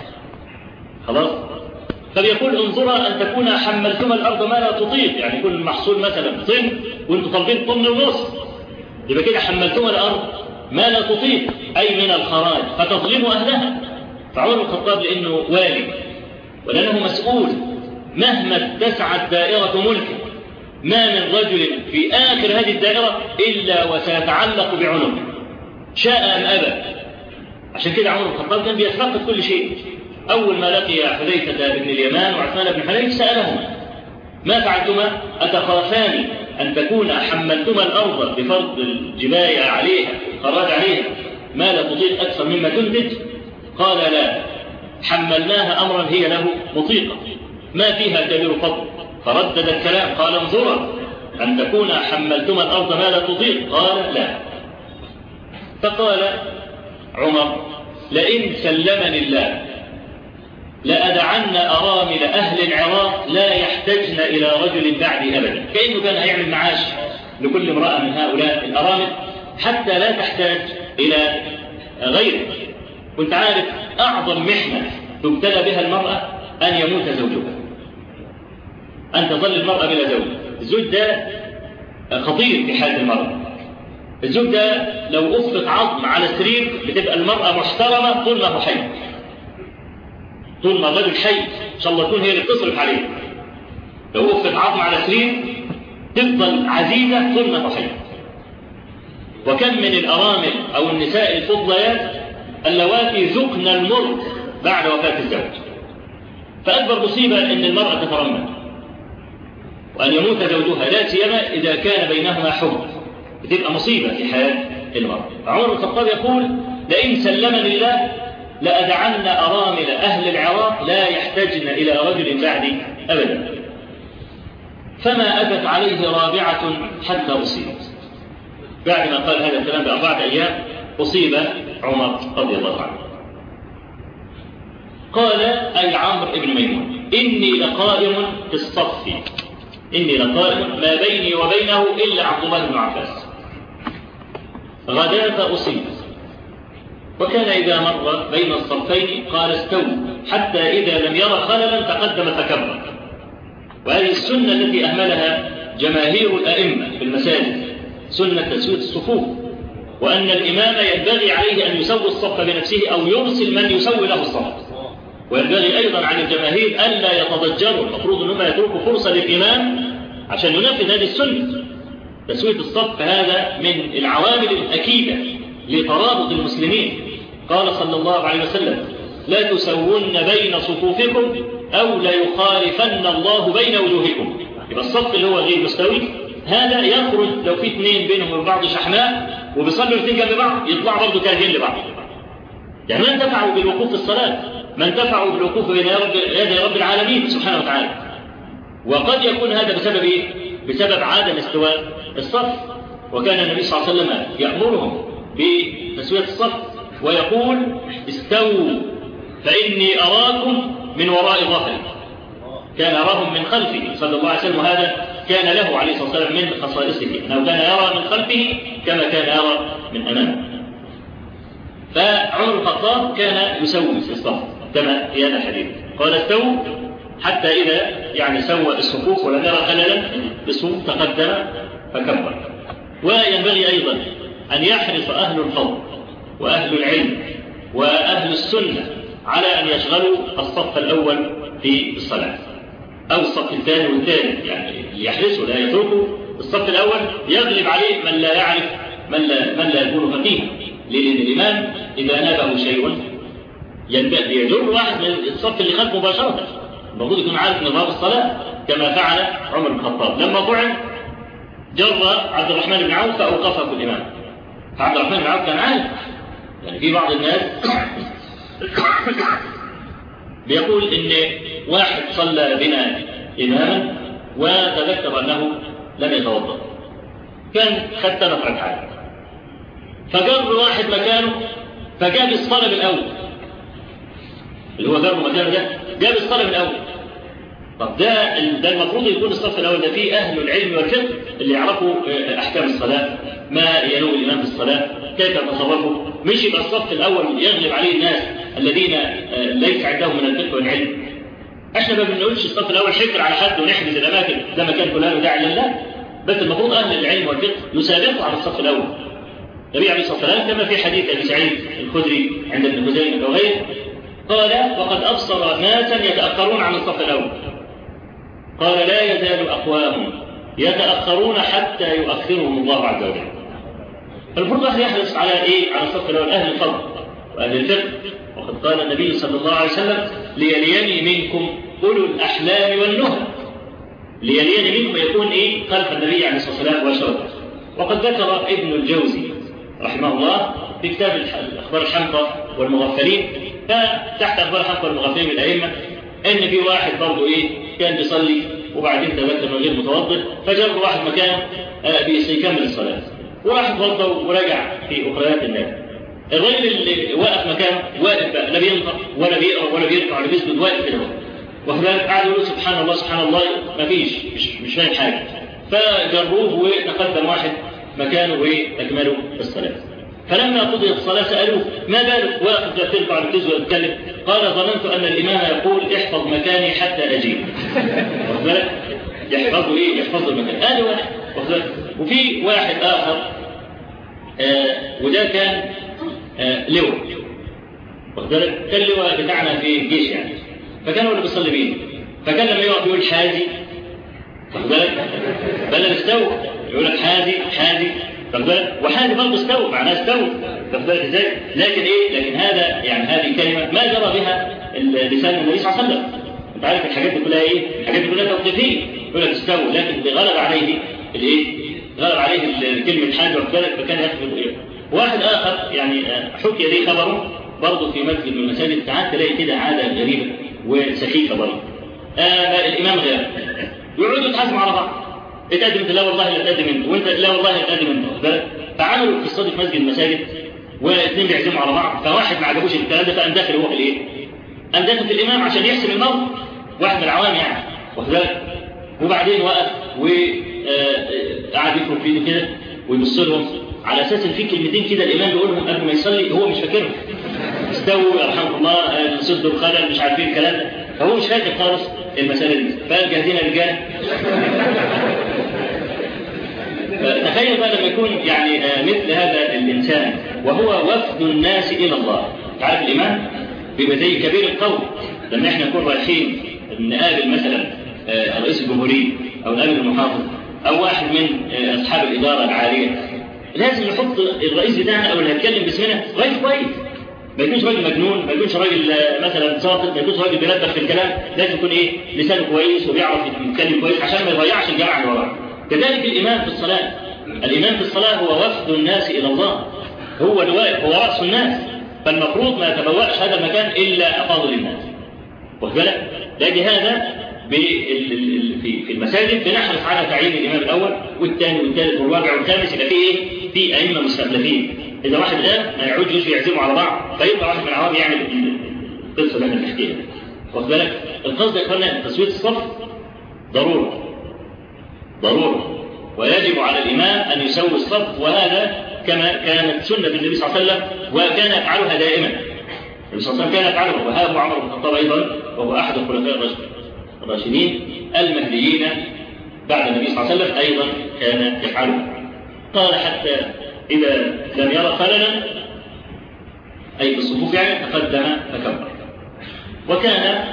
خلاص؟ فبيقول انظر أن تكون حملتم الأرض ما لا تطيق، يعني يكون المحصول مثلا طن وانتم طالبين طن ونص، يبقى كده حملتم الأرض ما لا تطيق أي من الخراج فتظلموا أهلها. فعمر بن الخطاب لأنه والي ولأنه مسؤول مهما اتسعت دائرة ملكه ما من رجل في آخر هذه الدائرة إلا وسيتعلق بعنقه شاء أم أبى. عشان كده عمر بن الخطاب كان بيتفقد كل شيء. أول ما لقي حذيفة بن اليمان وعثمان بن حنيف سألهما ما فعلتما أتخافان أن تكون حملتما الأرض بفرض الجباية عليها الخراج عليها ما لا تطيق أكثر مما تنتج؟ قال لا، حملناها أمرا هي له مطيقة ما فيها كبير فضل. فردد الكلام قال انظرا أن تكون حملتما الأرض ما لا تطيق؟ قال لا. فقال عمر لئن سلمني الله لأدعن أرامل أهل العراق لا يحتجن إلى رجل بعدي أبدا. كأنه كان هيعمل معاش لكل امرأة من هؤلاء الأرامل حتى لا تحتاج إلى غيره. كنت عارف أعظم محنة تبتلى بها المرأة أن يموت زوجها، أن تظل المرأة بلا زوج. الزوج ده خطير في حياة المرأة. الزوج ده لو أفقت عظم على سرير بتبقى المرأة محترمة طول ما هو حي، طول ما الرجل حي إن شاء الله تكون هي اللي بتصرف عليه. لو أفقت عظم على سرير تفضل عزيزة طول ما هو حي. وكم من الأرامل أو النساء الفضليات اللواتي ذقن المر بعد وفاة الزوج. فأكبر مصيبة أن المرأة تترمل وأن يموت زوجها، لا سيما إذا كان بينهما حب، بتبقى مصيبة في حياة المرأة. عمر بن الخطاب يقول لئن سلمني الله لأدعن أرامل أهل العراق لا يحتجن إلى رجل بعدي أبدا. فما أتت عليه رابعة حتى أصيب. بعد ما قال هذا الكلام بأربعة أيام أصيب عمر رضي الله عنه. قال أي عمرو بن ميمون إني لقائم في الصف، إني لقائم ما بيني وبينه إلا عبد الله بن عباس. غداة أصيب، وكان إذا مر بين الصفين قال استووا حتى إذا لم يرى خللا تقدم فكبر. وهذه السنة التي أهملها جماهير الأئمة في المساجد، سنة تسوية الصفوف، وأن الإمام ينبغي عليه أن يسوي الصف بنفسه أو يرسل من يسوي له الصف. وينبغي أيضا عن الجماهير ألا يتضجروا، المفروض أنهم يتركوا فرصة للإمام عشان ينفذ هذه السنة. تسوية الصف هذا من العوامل الأكيدة لترابط المسلمين. قال صلى الله عليه وسلم لا تسوون بين صفوفكم أو ليخالفن الله بين وجوهكم. يبقى الصف اللي هو غير مستوي هذا يخرج لو في اثنين بينهم وبعض شحناء وبيصلوا الاثنين جنب بعض يطلعوا برضه كارهين لبعض. يعني ما انتفعوا بالوقوف في الصلاة، ما انتفعوا بالوقوف بين يدي رب العالمين سبحانه وتعالى. وقد يكون هذا بسبب ايه؟ بسبب عدم استواء الصف. وكان النبي صلى الله عليه وسلم يأمرهم بتسوية الصف ويقول استووا فإني أراكم من وراء ظهري. كان يراهم من خلفه صلى الله عليه وسلم، وهذا كان له عليه الصلاة والسلام من خصائصه أنه كان يرى من خلفه كما كان يرى من أمامه. فعمر الخطاب كان يسوي في الصف كما في هذا الحديث. قال استووا حتى إذا يعني سوى الصفوف ولم يرى خللا بالصفوف تقدم فكبر. وينبغي أيضا أن يحرص أهل الفضل وأهل العلم وأهل السنة على أن يشغلوا الصف الأول في الصلاة أو الصف الثاني والثالث، يعني يحرصوا لا يتركوا الصف الأول يغلب عليه من لا يعرف من لا, من لا يكون فقيها. لأن الإمام إذا نابه شيء يجر واحد من الصف اللي خلفه مباشرة، المفروض يكون عارف نظام الصلاة كما فعل عمر بن الخطاب لما طعن جر عبد الرحمن بن عوف فأوقفه الإمام. فعبد الرحمن بن عوف كان عارف، يعني في بعض الناس بيقول إن واحد صلى بنا إماما وتذكر أنه لم يتوضأ، كان خد ثلاث ركعات، فجر واحد مكانه فجاب الصلاة الأول اللي هو جر مكانه ده، جاب الصلاة الأول طب ده ده المفروض يكون الصف الأول ده فيه أهل العلم والفقه اللي يعرفوا أحكام الصلاة، ما ينوي الإمام في الصلاة، كيف يتصرفوا، مش يبقى الصف الأول يغلب عليه الناس الذين ليس عندهم من الفقه والعلم. احنا ما بنقولش الصف الأول حكر على حد ونحجز الأماكن ده مكان فلان وده على الله، بس المفروض أهل العلم والفقه يسابقوا على الصف الأول. النبي عليه الصلاة والسلام كما في حديث أبي سعيد الخدري عند ابن خزيمة وغيره قال: وقد أبصر ناسا يتأخرون عن الصف الأول، قال: لا يزال أقوام يتأخرون حتى يؤخرهم الله عز وجل. فالمفروض أهل يحرص على إيه؟ على الصف الأول، أهل الفضل وأهل الفقه. وقد قال النبي صلى الله عليه وسلم: ليليني منكم أولو الأحلام والنهى. ليليني منكم يكون إيه؟ خلف النبي عليه الصلاة والسلام وشرطه. وقد ذكر ابن الجوزي رحمه الله في كتاب أخبار الحمقى والمغفلين، فتحت أخبار الحمقى والمغفلين من الأئمة إن في واحد برضه إيه؟ كان بيصلي وبعدين تذكر من غير متوضئ، فجاب واحد مكانه بيكمل الصلاة، وراح يتوضأ ورجع في أخريات الناس. الراجل اللي واقف مكانه واقف بقى، لا بينطق ولا بيقرأ ولا بيركع ولا بيسجد، واقف كده وخلاك قاعد يقول سبحان الله سبحان الله، مفيش مش مش فاهم حاجة. فجروه وتقدم واحد مكانه وتكملوا الصلاة. فلما قضيت الصلاة سألوه: ما بالك واقف ترفع الكز وتتكلم؟ قال: ظننت أن الإمام يقول احفظ مكاني حتى أجيب. واخد بالك؟ يحفظوا إيه؟ يحفظوا المكان. هذا واحد. وفي واحد آخر آه وده كان آه لواء. واخد بالك؟ كان لواء بتاعنا في الجيش يعني. فكان هو اللي بيصلي بيه. فكان لما يقف يقول حازي، واخد بالك؟ بدل استوى يقول لك حازي حازي، واخد بالك؟ وحازي برضه استوى، معناه استوى، واخد بالك ازاي؟ لكن ايه؟ لكن هذا يعني هذه الكلمه ما جرى بها لسان النبي صلى الله عليه وسلم. انت عارف الحاجات دي كلها ايه؟ الحاجات دي كلها توقيفيه، يقول لك استوى، لكن غلب عليه الايه؟ غلب عليه كلمه حاجه، واخد بالك؟ فكان يحفظ ايه؟ واحد اخر يعني حكي لي خبره برضه في مسجد من المساجد، ساعات تلاقي كده عاده غريبه وسخيفه برضه. آه الامام غير يقعدوا يتحاسبوا على بعض، اتقدم لا والله لا اتقدم انت، وانت لا والله لا اتقدم انت. فعملوا اقتصاد في مسجد المساجد واثنين بيعزموا على بعض، فواحد ما عجبوش الكلام ده فقام داخل هو في الايه؟ قام داخل في الامام عشان يحسم الموت، واحد من العوام يعني، واخد بالك؟ وبعدين وقف وقعد يفرق في ايده كده ويبص لهم على اساس ان في كلمتين كده الامام بيقولهم قبل ما يصلي هو مش فاكرهم. استووا يرحمكم الله، سدوا الخلل، مش عارفين الكلام ده، فهو مش فاكر خالص المسألة دي. فقال: جاهزين يا رجال؟ تخيل بقى لما يكون يعني مثل هذا الإنسان وهو وفد الناس إلى الله. تعرف الإمام بيبقى زي كبير القوم. لما احنا نكون رايحين نقابل مثلا رئيس الجمهورية أو نقابل المحافظ أو واحد من أصحاب الإدارة العالية، لازم نحط الرئيس بتاعنا أو اللي هيتكلم باسمنا راجل كويس، ما يكونش راجل مجنون، ما يكونش راجل مثلا ساقط، ما يكونش راجل بيلبخ في الكلام، لازم يكون ايه؟ لسانه كويس وبيعرف يتكلم كويس عشان ما يضيعش الجماعه اللي وراه. كذلك الامام في الصلاه، الامام في الصلاه هو وفد الناس الى الله، هو الواقف، هو راس الناس، فالمفروض ما يتبوأش هذا المكان الا افاضل الناس. واخد بالك؟ لاجل هذا في في المساجد بنحرص على تعيين الامام الاول والثاني والثالث والرابع والخامس، يبقى في ايه؟ في ائمه مستخلفين. إذا واحد غاب ما يعودش يعزموا على بعض، فيبقى واحد من العوام يعمل القصة اللي احنا بنحكيها. واخد بالك؟ القصد يا اخوانا تسوية الصف ضرورة. ضرورة. ويجب على الإمام أن يسوي الصف، وهذا كما كانت سنة النبي صلى الله عليه وسلم وكان يفعلها دائما. النبي صلى الله عليه وسلم كان يفعلها، وهذا عمر بن الخطاب أيضا وهو أحد الخلفاء الراشدين المهديين بعد النبي صلى الله عليه وسلم أيضا كان يفعلها. قال: حتى إذا لم يرى خللا أي في الصفوف يعني تقدم فكبر. وكان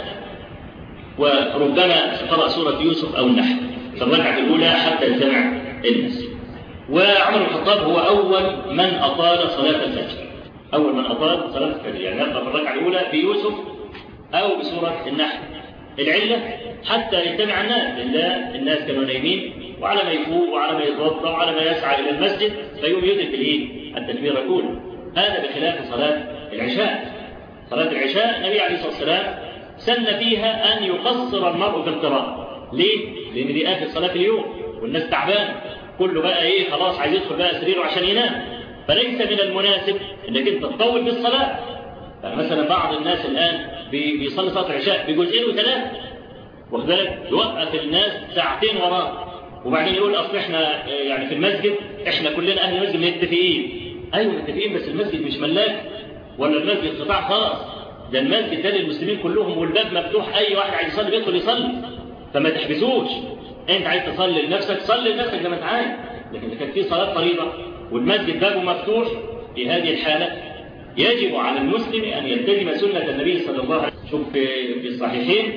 وربما قرأ سورة يوسف أو النحل في الركعة الأولى حتى يجتمع الناس. وعمر بن الخطاب هو أول من أطال صلاة الفجر، أول من أطال صلاة الفجر، يعني يقرأ في الركعة الأولى بيوسف أو بسورة النحل. العلة حتى يجتمع الناس، لله الناس كانوا نايمين، وعلى ما يفوق وعلى ما يتوضا وعلى ما يسعى الى المسجد فيقوم يدرك الايه؟ التكبير الاولى. هذا بخلاف صلاه العشاء. صلاه العشاء النبي عليه الصلاه والسلام سن فيها ان يقصر المرء في القراءه. ليه؟ لان دي اخر صلاه اليوم والناس تعبان، كله بقى ايه؟ خلاص عايز يدخل بقى سريره عشان ينام، فليس من المناسب انك انت تطول بالصلاه. فمثلا بعض الناس الان بيصلي صلاه العشاء بجزئين وثلاثه، وكذلك يوقف الناس ساعتين وراه وبعدين يقول اصل احنا يعني في المسجد احنا كلنا اهل المسجد متفقين. ايوه متفقين، بس المسجد مش ملاك ولا المسجد قطاع خاص، ده المسجد ده للمسلمين كلهم والباب مفتوح، اي واحد عايز يصلي بيدخل يصلي، فما تحبسوش. انت عايز تصلي لنفسك صلي لنفسك زي ما انت عايز، لكن اذا كانت في صلاه فريضه والمسجد بابه مفتوح في هذه الحاله يجب على المسلم ان يلتزم سنه النبي صلى الله عليه وسلم. شوف في الصحيحين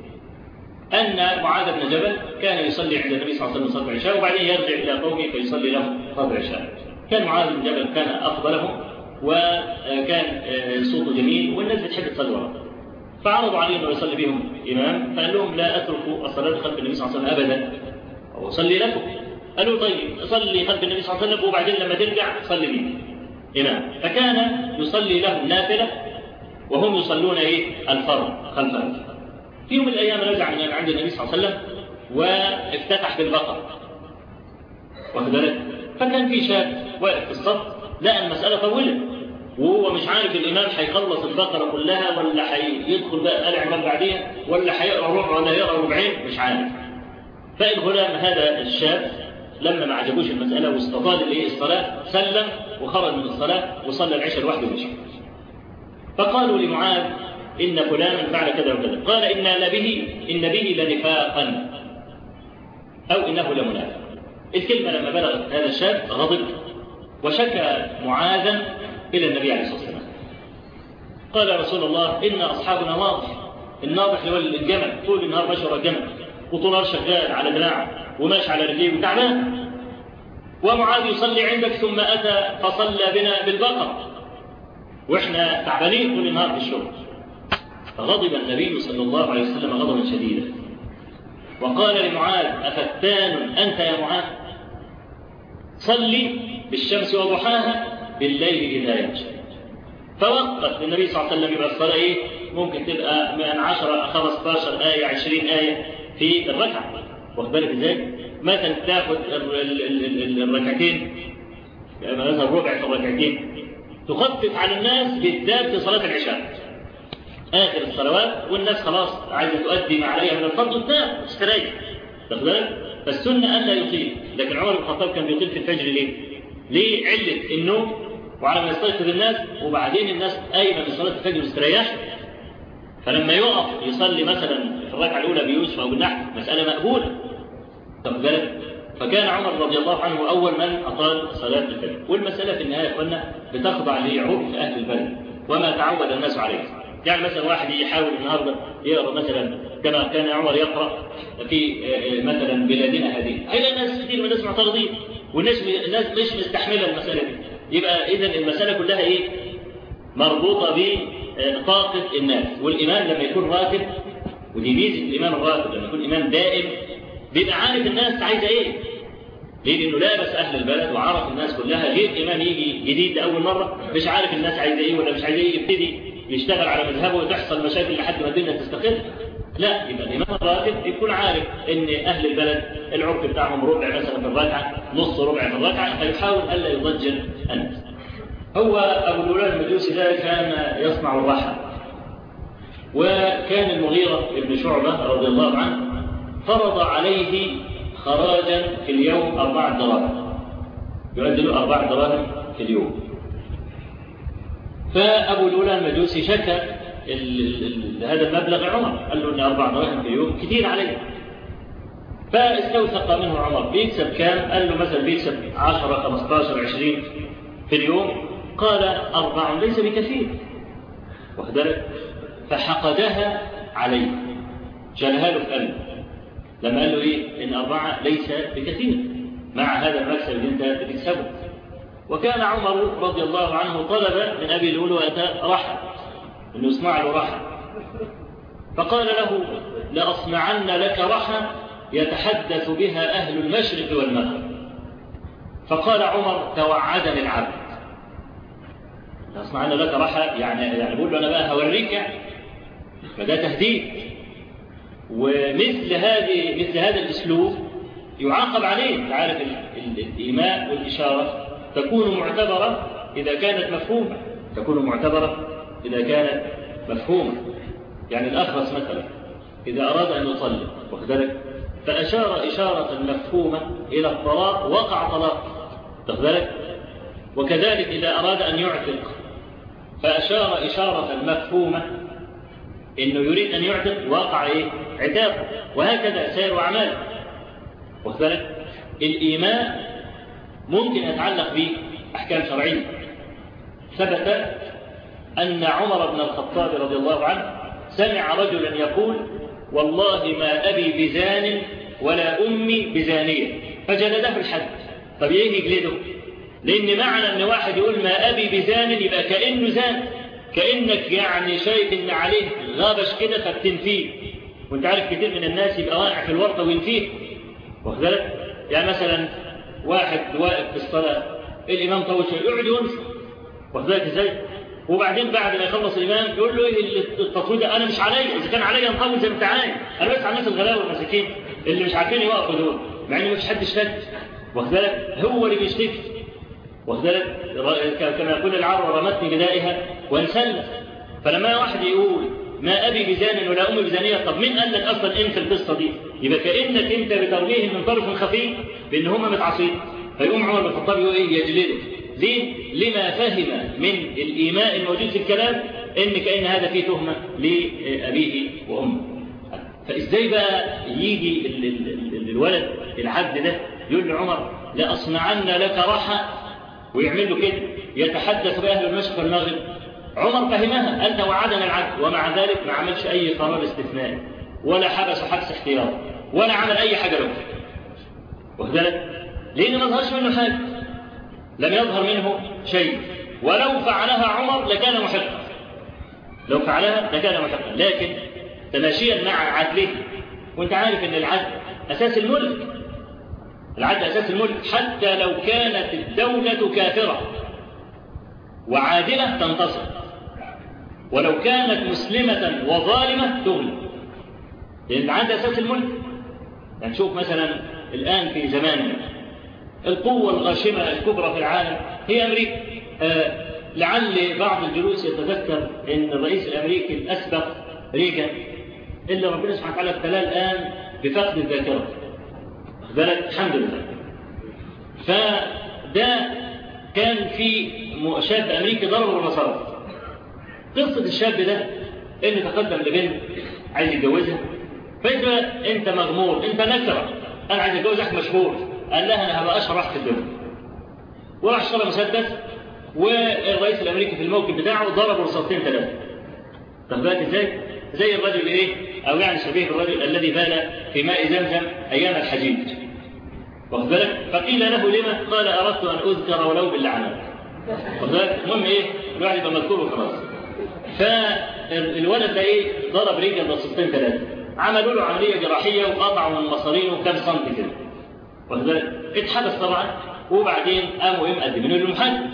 أن معاذ بن جبل كان يصلي عند النبي صلى الله عليه وسلم صلاة العشاء وبعدين يرجع إلى قومه فيصلي لهم صلاة العشاء. كان معاذ بن جبل كان أفضلهم وكان صوته جميل والناس بتحب تصلي وراه، فعرضوا عليه أنه يصلي بهم إمام، فقال لهم لا أتركوا الصلاة خلف النبي صلى الله عليه وسلم أبدا وأصلي لكم. قالوا طيب صلي خلف النبي صلى الله عليه وسلم وبعدين لما ترجع صلي بهم إمام. فكان يصلي لهم نافلة وهم يصلون إيه الفرض خلفه. في يوم من الأيام رجع من عند النبي صلى الله عليه وسلم وافتتح بالبقرة وكذلك، فكان في شاب واقف في الصف لقى المسألة طويلة وهو مش عارف الإمام هيخلص البقرة كلها ولا هيدخل بقى آل عمران بعديها ولا هيقرأ ربع ولا يقرأ ربعين مش عارف. فالغلام هذا الشاب لما ما عجبوش المسألة واستطال الايه الصلاة سلم وخرج من الصلاة وصلى العشاء لوحده ومشي. فقالوا لمعاذ إن فلانا فعل كذا وكذا، قال إن به إن به لنفاقا أو إنه لمنافق. الكلمة لما بلغت هذا الشاب غضب وشكى معاذا إلى النبي عليه الصلاة والسلام. قال يا رسول الله إن أصحابنا واضح، الناضح اللي هو الجمل طول النهار ماشي ورا الجمل وطول شغال على دراعه وماشي على رجليه وتعبان، ومعاذ يصلي عندك ثم أتى فصلى بنا بالبقر وإحنا تعبانين طول النهار في الشغل. فغضب النبي صلى الله عليه وسلم غضبا شديدا وقال لمعاذ أفتان أنت يا معاذ؟ صلي بالشمس وضحاها بالليل إذا يغشى. فوقف النبي صلى الله عليه وسلم يبقى الصلاة إيه؟ ممكن تبقى من عشرة خمسة عشر آية عشرين آية في الركعة، واخد بالك إزاي؟ مثلا تاخد الركعتين مثلا الربع في الركعتين تخفف على الناس بالذات في صلاة العشاء آخر الصلوات والناس خلاص عايزة تؤدي ما عليها من الفرض وتنام تستريح، واخد بالك؟ فالسنة ألا يطيل، لكن عمر بن الخطاب كان بيطيل في الفجر ليه؟ ليه؟ علة النوم وعلى ما يستيقظ الناس وبعدين الناس قايمة من صلاة الفجر مستريح، فلما يقف يصلي مثلا في الركعة الأولى بيوسف أو بالنحو مسألة مقبولة، واخد بالك؟ فكان عمر رضي الله عنه أول من أطال صلاة الفجر. والمسألة في النهاية قلنا بتخضع لعرف أهل البلد وما تعود الناس عليه. يعني مثلا واحد يحاول النهارده يقرأ مثلا كما كان عمر يقرأ في مثلا بلادنا هذه، هيلاقي ناس كثير من الناس معترضين والناس الناس مش مستحملة المسألة دي. يبقى إذا المسألة كلها إيه؟ مربوطة بطاقة الناس. والإمام لما يكون راتب، ودي ميزة الإمام الراتب لما يكون إمام دائم بيبقى عارف الناس عايزة إيه. ليه؟ لأنه لابس أهل البلد وعرف الناس كلها. غير الإمام يجي جديد لأول مرة مش عارف الناس عايزة إيه ولا مش عايزة إيه، يبتدي يشتغل على مذهبه وتحصل مشاكل لحد ما الدنيا تستقر. لا، يبقى الإمام الراتب يكون عارف إن أهل البلد العرف بتاعهم ربع مثلا في الركعة، نص ربع في الركعة، فيحاول ألا يضجر الناس. هو أبو الولاد المجوسي ده كان يصنع الرحى، وكان المغيرة بن شعبة رضي الله عنه فرض عليه خراجا في اليوم أربعة دراهم، يؤدي له أربعة دراهم في اليوم. فأبو الولاد المجوسي شكى هذا المبلغ عمر، قال له إن أربع دراهم في اليوم كثير عليه. فاستوثق منه عمر بيكسب كام؟ قال له مثلا بيكسب عشرة خمسة عشر عشرين في اليوم. قال أربع ليس بكثير، واخد بالك؟ فحقدها عليه، شالها له في قلبه لما قال له إيه؟ إن أربعة ليس بكثير مع هذا المكسب اللي أنت بتكسبه. وكان عمر رضي الله عنه طلب من أبي لؤلؤة رحى، إنه يصنع له رحى، فقال له لأصنعن لك رحى يتحدث بها أهل المشرق والمغرب. فقال عمر توعدني العبد، لأصنعن لك رحى يعني يعني بقول له أنا بقى هوريك يعني، فده تهديد. ومثل هذه مثل هذا الأسلوب يعاقب عليه. عارف الإيماء والإشارة تكون معتبرة إذا كانت مفهومة، تكون معتبرة إذا كانت مفهومة. يعني الأخرس مثلا إذا أراد أن يطلق وكذلك فأشار إشارة مفهومة إلى الطلاق وقع طلاق وكذلك وكذلك إذا أراد أن يعتق فأشار إشارة مفهومة إنه يريد أن يعتق وقع إيه؟ عتاق. وهكذا سائر أعماله وكذلك الإيماء ممكن يتعلق به أحكام شرعية. ثبت أن عمر بن الخطاب رضي الله عنه سمع رجلا يقول والله ما أبي بزان ولا أمي بزانية فجلده الحد. طب إيه يجلده؟ لأن معنى أن واحد يقول ما أبي بزان يبقى كأنه زان، كأنك يعني شايف إن عليه غابش كده فبتنفيه، وانت عارف كتير من الناس يبقى واقع في الورطة وينفيه وكذلك. يعني مثلا واحد واقف في الصلاة الإمام طول شوية يقعد ينصر وكذلك ازاي، وبعدين بعد ما يخلص الإمام يقول له ايه التطويل ده؟ أنا مش عليا، إذا كان عليا نطول زي ما انت عايز، أنا بس على الناس الغلاوة والمساكين اللي مش عارفين يوقفوا دول، مع إن مفيش حد اشتكى وكذلك هو اللي بيشتكي وكذلك كما يقول العرب رمتني بدائها وانسلت. فلما واحد يقول ما أبي بزان ولا أمي بزانية، طب مين قال لك أصلا أنت القصة دي؟ يبقى كأنك أنت بترميه من طرف خفي بأن هم متعصين. فيقوم عمر بن الخطاب يقول إيه؟ يجلده. ليه؟ لما فهم من الإيماء الموجود في الكلام إن كأن هذا فيه تهمة لأبيه وأمه. فإزاي بقى يجي الولد العبد ده يقول لعمر لأصنعن لك رحى ويعمل له كده يتحدث بأهل المشرق والمغرب؟ عمر فهمها، أنت وعدنا العدل، ومع ذلك ما عملش أي قرار استثنائي ولا حبس حبس احتياطي ولا عمل أي حاجة له وكذلك، لأنه ما ظهرش منه حاجة، لم يظهر منه شيء. ولو فعلها عمر لكان محقا، لو فعلها لكان محقا، لكن تماشيا مع عدله. وانت عارف ان العدل أساس الملك، العدل أساس الملك، حتى لو كانت الدولة كافرة وعادلة تنتصر، ولو كانت مسلمة وظالمة تغلب، لأن العدل أساس الملك. يعني شوف مثلا الآن في زماننا القوة الغاشمة الكبرى في العالم هي أمريكا. آه لعل بعض الجلوس يتذكر أن الرئيس الأمريكي الأسبق ريغان إلا ربنا سبحانه وتعالى ابتلاه الآن بفقد الذاكرة، ذلك الحمد لله. فده كان في شاب أمريكي ضربه بالرصاص. قصة الشاب ده إنه تقدم لبنت عايز يتجوزها، فأنت أنت مغمور، أنت نكرة، أنا عايز أتجوز أخ مشهور، قال لها أنا هبقى أشهر واحد في الدنيا، وراح اشترى مسدس، والرئيس الأمريكي في الموكب بتاعه ضربه رصاصتين ثلاثة. طب بقى إزاي؟ زي الرجل إيه؟ أو يعني شبيه الرجل الذي بال في ماء زمزم أيام الحجيج. واخد بالك؟ فقيل له لما؟ قال أردت أن أذكر ولو باللعنات. واخد بالك؟ المهم إيه؟ الواحد يبقى مذكور وخلاص. فالولد ده إيه؟ ضرب رجل رصاصتين ثلاثة. عملوا له عملية جراحية وقطعوا من مصارينه كام سنتي كده. واخد بالك؟ اتحبس طبعا، وبعدين قاموا يقدموا له المحاكم.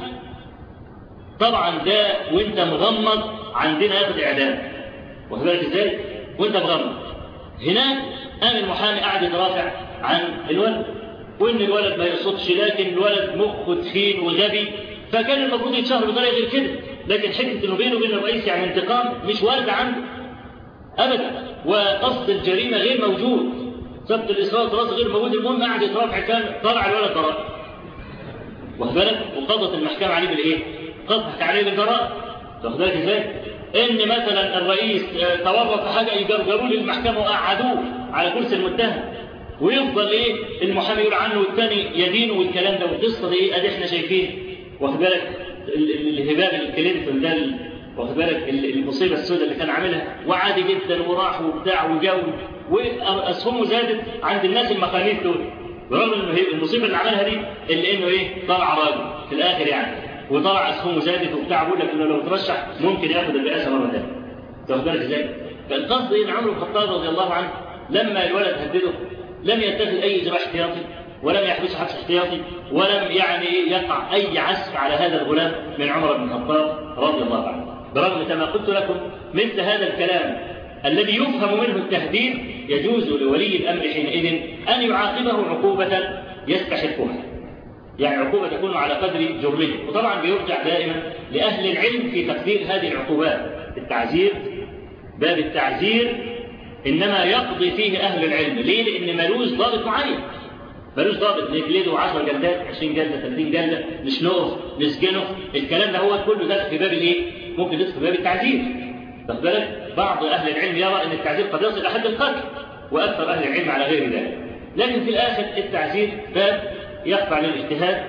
طبعا ده وأنت مغمض عندنا ياخد إعدام. واخد بالك إزاي؟ وأنت مغمض. هناك قام المحامي قاعد يترافع عن الولد، وإن الولد ما يقصدش، لكن الولد مخه تخين وغبي، فكان المفروض يتشهر بطريقة غير كده. لكن حكمة إنه بينه وبين الرئيس يعني انتقام مش وارد عنده أبدا، وقصد الجريمة غير موجود، سبب الإسراء والتراص غير موجود. المهم قاعد يترافع، كان طلع الولد براء. واخد بالك؟ وقضت المحكمة عليه بالإيه؟ قضت عليه بالبراءة. واخد بالك إزاي؟ إن مثلا الرئيس تورط في حاجة يجرجروه للمحكمة وقعدوه على كرسي المتهم، ويفضل إيه؟ المحامي يقول عنه والثاني يدينه والكلام ده. والقصة دي إيه؟ أدي إحنا شايفين. واخد بالك؟ الهباب الكلينتون ده، واخد بالك المصيبة السوداء اللي كان عاملها، وعادي جدا وراح وبتاع وجو، وأسهمه زادت عند الناس المخاليف دول، برغم إنه المصيبة اللي عملها دي اللي إنه إيه؟ طلع راجل في الآخر يعني، وطلع أسهمه زادت وبتاع، بيقول لك إنه لو ترشح ممكن ياخد الرئاسة مرة ثانية. واخد بالك إزاي؟ فالقصد إن عمر بن الخطاب رضي الله عنه لما الولد هدده لم يتخذ أي إجراء احتياطي، ولم يحبس حبس احتياطي، ولم يعني يقع أي عسف على هذا الغلام من عمر بن الخطاب رضي الله عنه، برغم كما قلت لكم مثل هذا الكلام الذي يفهم منه التهديد يجوز لولي الأمر حينئذ أن يعاقبه عقوبة يستحقها، يعني عقوبة تكون على قدر جرمه. وطبعا بيرجع دائما لأهل العلم في تقدير هذه العقوبات. التعزير، باب التعزير إنما يقضي فيه أهل العلم. ليه؟ لأن ملوش ضابط معين، ملوش ضابط نجلده عشر جلدات، عشرين جلدة، ثلاثين جلدة، نشنقه، نسجنه. الكلام ده هو كله داخل في باب الايه؟ ممكن يدخل في باب التعزير. واخد بالك؟ بعض أهل العلم يرى أن التعزير قد يصل إلى حد القتل، وأكثر أهل العلم على غير ذلك. لكن في الآخر التعزير باب يخضع للاجتهاد،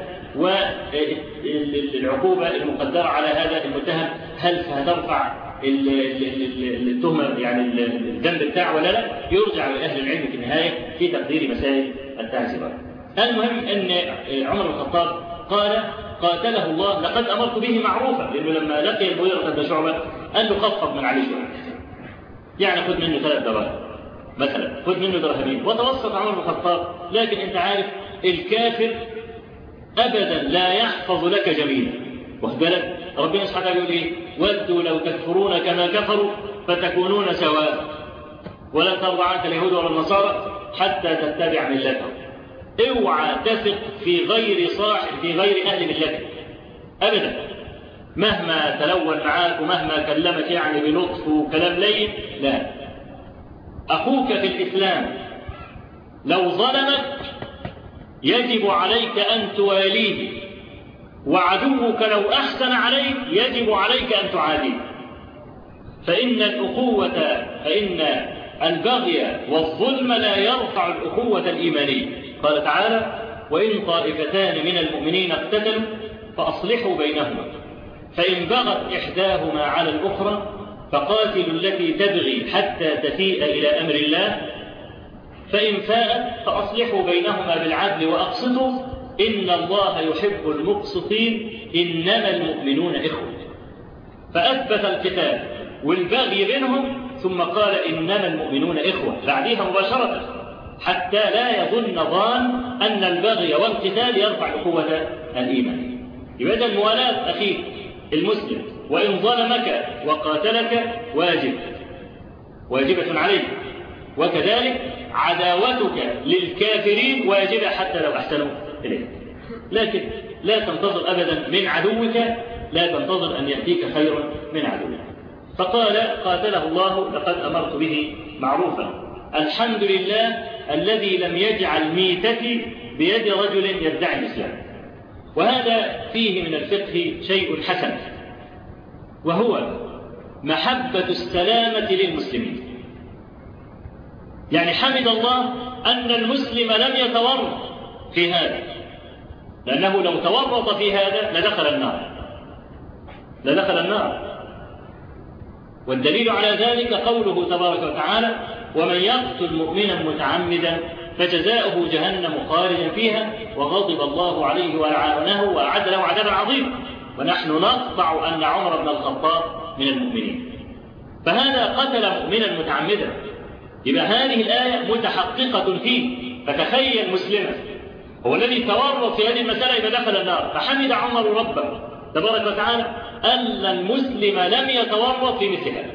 والعقوبة المقدرة على هذا المتهم هل هترفع التهمة يعني الذنب بتاعه ولا لا، يرجع لأهل العلم في النهاية في تقدير مسائل التعزيرات. المهم أن عمر بن الخطاب قال قاتله الله لقد أمرت به معروفا، لأنه لما لقي المغيرة بن شعبة قال له خفض من عليه شوية، يعني خذ منه ثلاث دراهم مثلا، خذ منه درهمين، وتوسط عمر بن الخطاب. لكن أنت عارف الكافر أبدا لا يحفظ لك جميلا. واخد بالك؟ ربنا سبحانه وتعالى يقول ايه؟ ودوا لو تكفرون كما كفروا فتكونون سواء ولن ترضى عنك اليهود ولا النصارى حتى تتبع ملتهم. اوعى تثق في غير صاحب، في غير اهل ملتك ابدا، مهما تلون معاك ومهما كلمك يعني بلطف وكلام لين. لا، اخوك في الاسلام لو ظلمك يجب عليك ان تواليه، وعدوك لو أحسن عليك يجب عليك أن تعاديه. فإن الأخوة فإن البغي والظلم لا يرفع الأخوة الإيمانية. قال تعالى: وإن طائفتان من المؤمنين اقتتلوا فأصلحوا بينهما فإن بغت إحداهما على الأخرى فقاتلوا التي تبغي حتى تفيء إلى أمر الله فإن فاءت فأصلحوا بينهما بالعدل وأقسطوا إن الله يحب المقسطين إنما المؤمنون إخوة. فأثبت القتال والبغي بينهم ثم قال إنما المؤمنون إخوة بعدها مباشرة، حتى لا يظن ظان أن البغي والقتال يرفع الأخوة الإيمان. يبقى الموالاة أخيك المسلم وإن ظلمك وقاتلك واجب واجبة عليك، وكذلك عداوتك للكافرين واجبة حتى لو أحسنوا إليك. لكن لا تنتظر أبدا من عدوك، لا تنتظر أن يأتيك خير من عدوك. فقال قاتله الله لقد أمرت به معروفا. الحمد لله الذي لم يجعل ميتتي بيد رجل يدعي الإسلام. وهذا فيه من الفقه شيء حسن، وهو محبة السلامة للمسلمين. يعني حمد الله أن المسلم لم يتورط في هذا، لأنه لو تورط في هذا لدخل النار لدخل النار والدليل على ذلك قوله تبارك وتعالى: ومن يقتل مؤمنا متعمدا فجزاؤه جهنم خالدا فيها وغضب الله عليه ولعنه وأعد له عذابا عظيما. ونحن نطبع أن عمر بن الخطاب من المؤمنين، فهذا قتل مؤمنا متعمدا. يبقى هذه الآية متحققة فيه. فتخيل مسلما هو الذي تورط في هذه المسألة يبقى دخل النار. فحمد عمر ربه تبارك وتعالى أن المسلم لم يتورط في مثل هذا.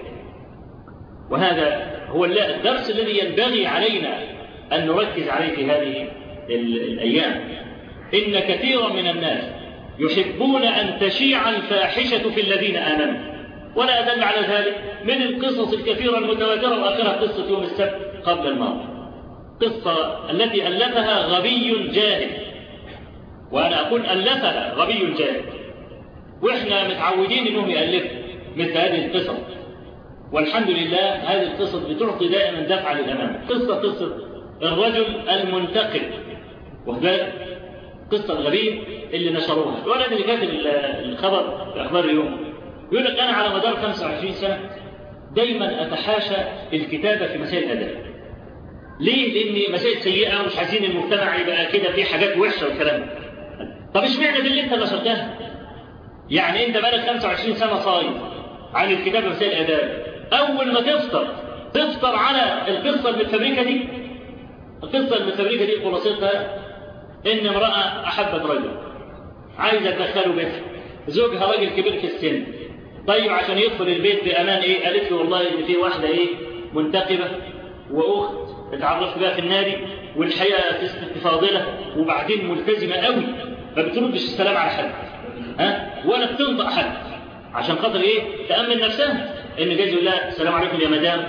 وهذا هو الدرس الذي ينبغي علينا أن نركز عليه في هذه الأيام. إن كثيرا من الناس يحبون أن تشيع الفاحشة في الذين آمنوا، ولا أدل على ذلك من القصص الكثيرة المتواترة، وآخرها قصة يوم السبت قبل الماضي، قصة التي ألفها غبي جاهل. وأنا أقول ألفها غبي جاهل، وإحنا متعودين أنهم يألفوا مثل هذه القصص، والحمد لله هذه القصص بتعطي دائما دفعة للأمام. قصة قصة الرجل المنتقل، وهذا قصة الغبي اللي نشروها. الولد اللي كاتب الخبر في أخبار اليوم يقول لك: أنا على مدار خمسة وعشرين سنة دايما أتحاشى الكتابة في مسائل الأدب. ليه؟ لأن مسائل سيئة ومش عايزين المجتمع يبقى كده في حاجات وحشة والكلام. طب اشمعنى دي اللي أنت نشرتها؟ يعني أنت بقالك خمسة وعشرين سنة صايم عن الكتابة في مسائل الأدب، أول ما تفطر تفطر على القصة المتفبركة دي. القصة المتفبركة دي خلاصتها إن امرأة أحبت رجل عايزة تدخله بيتها، زوجها راجل كبير في السن. طيب عشان يدخل البيت بأمان إيه؟ قالت له والله إن في واحدة إيه منتقبة وأخت اتعرفت بها في النادي، والحقيقة تثبت فاضلة وبعدين ملتزمة قوي، ما بتردش السلام على حد ها ولا بتنطق حد، عشان خاطر إيه؟ تأمن نفسها. إن جاي يقول لها السلام عليكم يا مدام،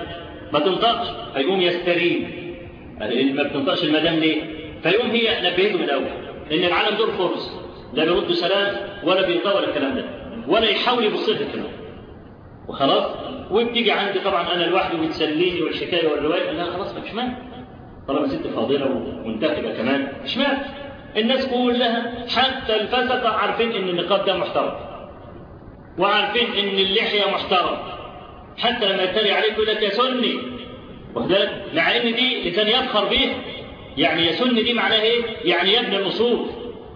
ما تنطقش، هيقوم يستريم. ما بتنطقش المدام ليه؟ فيقوم هي نبهته من الاول ان العالم دول فرص، لا بيردوا سلام ولا بيطول الكلام ده ولا يحاول يبص لك كمان وخلاص. وبتيجي عندي طبعا انا لوحدي وتسليني والحكايه والروايه، لا خلاص مفيش مانع طالما ست فاضله ومنتخبه كمان، مش مانع. الناس كلها حتى الفسقه عارفين ان النقاب ده محترم وعارفين ان اللحيه محترم، حتى لما يتريق عليك يقول لك يا سني، وده مع ان دي لسان يفخر به. يعني يا سني دي معناها ايه؟ يعني يا ابن الاصول.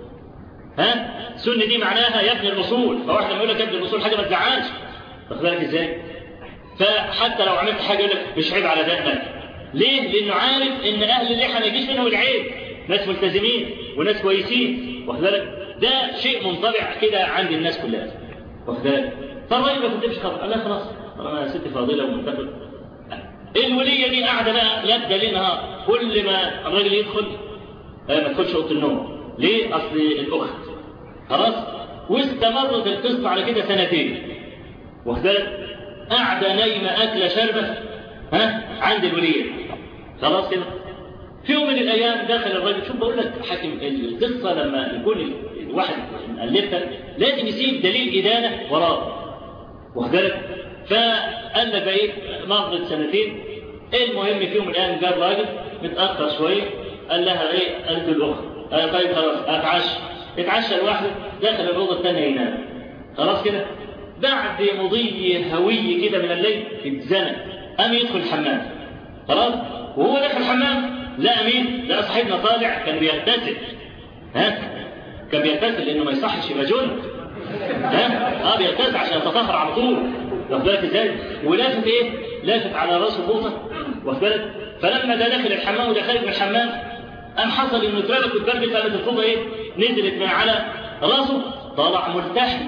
ها؟ سني دي معناها يا ابن الاصول، فواحد لما يقول لك يا ابن الاصول حاجه ما تزعلش، واخد بالك ازاي؟ فحتى لو عملت حاجه يقول لك مش عيب على دقنك. ليه؟ لانه عارف ان اهل اللحى ما يجيش منهم العيب، ناس ملتزمين وناس كويسين، واخد بالك؟ ده شيء منطبع كده عند الناس كلها، واخد بالك؟ فالراجل ما كتبش خبر، قال لا خلاص طالما ست فاضله ومنتخب. الوليه دي قاعده بقى يبدا ليل نهار، كل ما الراجل يدخل ما تدخلش اوضه النوم. ليه؟ اصل الاخت خلاص. واستمرت القصه على كده سنتين، واخد بالك؟ قاعده نايمه اكله شربه ها عند الوليه خلاص كده. في يوم من الايام دخل الراجل، شوف بقول لك حاكم القصه لما يكون الواحد مؤلفها لازم يسيب دليل ادانه وراه، واخد بالك؟ فقال لك ايه مضت سنتين. المهم في يوم من الايام جاب راجل متاخر شويه، قال لها ايه؟ قالت الاخت قال طيب خلاص اتعشى. اتعشى لوحده، دخل الاوضه الثانيه ينام خلاص كده. بعد مضي هوي كده من الليل اتزنق، قام يدخل الحمام خلاص. وهو داخل الحمام لقى مين؟ لقى صاحبنا طالع كان بيغتسل. ها؟ كان بيغتسل لانه ما يصحش يبقى جنب. ها؟ اه بيغتسل عشان يتطهر على طول، واخد بالك ازاي؟ ولافت ايه؟ لافت على راسه بوطه، واخد بالك؟ فلما ده داخل الحمام وده خارج من الحمام، قام حصل انه اتربك واتبرد، قامت الفوطه ايه؟ نزلت من على راسه، طلع ملتحم.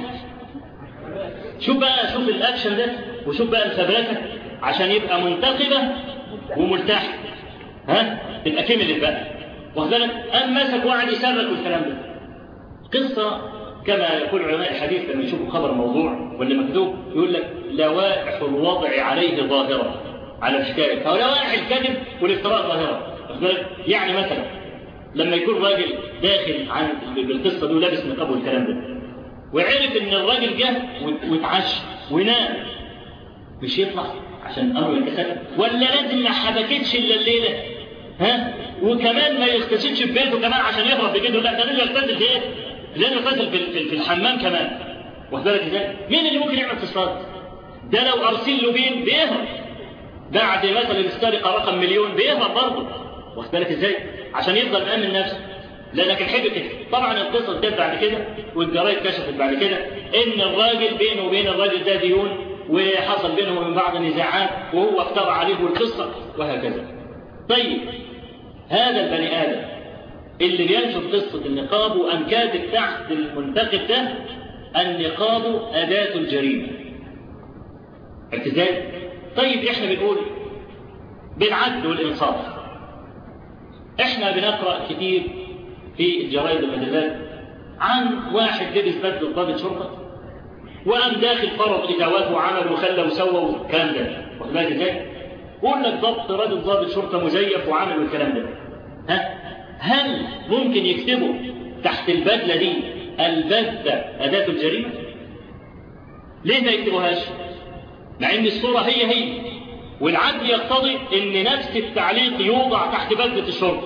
شوف بقى، شوف الاكشن ده، وشوف بقى الفبركه عشان يبقى منتقبه وملتحم. ها؟ تبقى كملت بقى، واخد بالك؟ قام مسك وقعد يسرك والكلام ده. قصه كما يقول علماء الحديث لما يشوفوا خبر موضوع واللي مكتوب يقول لك لوائح الوضع عليه ظاهره على الحكايه، او لوائح الكذب والافتراء ظاهره، واخد بالك؟ يعني مثلا لما يكون راجل داخل عن بالقصه دي ولابس نقاب والكلام ده، وعرف ان الراجل جه واتعشى ونام، مش يطلع عشان امر الكسل؟ ولا لازم ما حبكتش الا الليله؟ ها؟ وكمان ما يغتسلش في بيته كمان عشان يهرب بجده؟ لا ده لازم يغتسل في ايه؟ لازم يغتسل في, في الحمام كمان، واخد بالك ازاي؟ مين اللي ممكن يعمل اتصال؟ ده لو ارسل له بين بيهرب، بعد مثلا السرقه رقم مليون بيهرب برضه، واخد بالك ازاي؟ عشان يفضل مأمن نفسه. لكن حب كده. طبعا القصه دي بعد كده والجرايد كشفت بعد كده ان الراجل بينه وبين الراجل ده ديون، وحصل بينهم وبين بعض نزاعات، وهو افترى عليه القصه وهكذا. طيب هذا البني ادم اللي بينشر قصه النقاب وان كاتب تحت المنتقد ده النقاب اداه الجريمه. ازاي؟ طيب احنا بنقول بالعدل والانصاف. احنا بنقرا كتير في الجرائد والمجلات عن واحد لبس بدله ضابط شرطه وقام داخل فرض اداواته وعمل وخلى وسوى والكلام ده، واخد بالك ازاي؟ وقول لك ضبط راجل ضابط شرطه مزيف وعمل والكلام ده. ها؟ هل ممكن يكتبوا تحت البدله دي البدله اداه الجريمه؟ ليه ما يكتبوهاش؟ مع ان الصوره هي هي، والعدل يقتضي ان نفس التعليق يوضع تحت بدله الشرطه.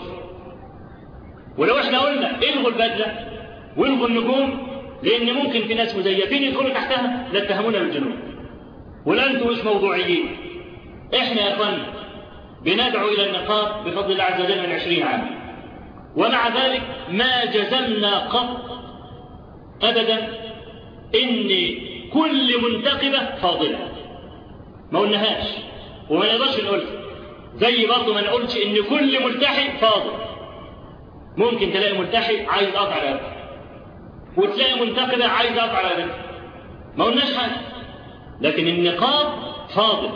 ولو احنا قلنا الغوا البدله والغوا النجوم، لان ممكن في ناس مزيفين يدخلوا تحتها لاتهمونا بالجنون، ولا انتم مش موضوعيين. احنا يا اخوان بندعو الى النقاب بفضل الله عز وجل من عشرين عاما، ومع ذلك ما جزمنا قط ابدا ان كل منتقبه فاضله، ما قلناهاش وما نقدرش نقولها. زي برضه ما نقولش ان كل ملتحي فاضل. ممكن تلاقي ملتحي عايز قطع رقبته وتلاقي منتقبه عايز قطع رقبته، ما قلناش حاجه. لكن النقاب فاضل،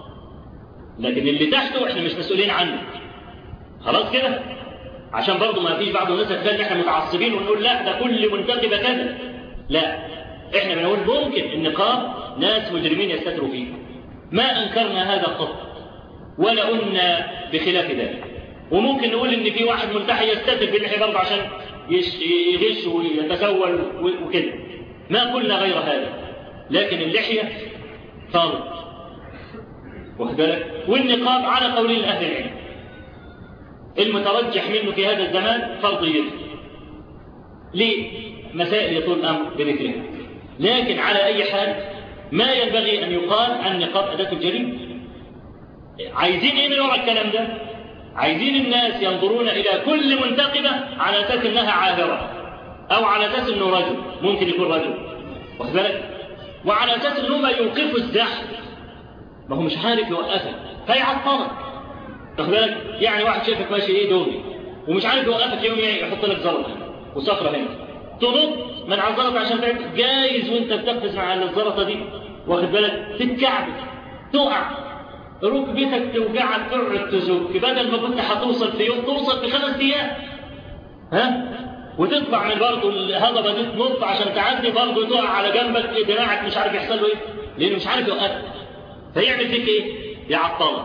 لكن اللي تحته احنا مش مسؤولين عنه. خلاص كده؟ عشان برضه ما فيش بعض الناس تقول احنا متعصبين ونقول لا ده كل منتقبه كذا. لا، احنا بنقول ممكن النقاب ناس مجرمين يستتروا فيه، ما انكرنا هذا قط. ولا قلنا بخلاف ذلك. وممكن نقول ان في واحد ملتحي يستتر باللحية برضه عشان يغش ويتسول وكده، ما قلنا غير هذا، لكن اللحية فرض واخد بالك، والنقاب على قولين أهل العلم المترجح منه في هذا الزمان فرضيته ليه؟ مسائل يطول الأمر بذكرها، لكن على أي حال ما ينبغي أن يقال النقاب أداة الجريمة. عايزين إيه من وراء الكلام ده؟ عايزين الناس ينظرون إلى كل منتقبة على أساس أنها عاهرة، أو على أساس أنه رجل، ممكن يكون رجل واخد بالك، وعلى أساس أنهم يوقفوا الزحف، ما هو مش عارف يوقفك فيعطلك واخد بالك. يعني واحد شايفك ماشي إيه دوري ومش عارف يوقفك، يوم يحط لك زلطة وصخرة هنا تنط من على الزلطة عشان تعرف، جايز وانت بتقفز مع الزلطة دي واخد بالك تتكعب تقع ركبتك توجعك تقعد تزك، بدل ما كنت هتوصل في يوم توصل في خمس ايام ها، وتطلع من برضه الهضبه دي تنط عشان تعدي برضه تقع على جنبك دراعك مش عارف يحصل له ايه، لانه مش عارف يوقفك فيعمل فيك ايه؟ يعطلك.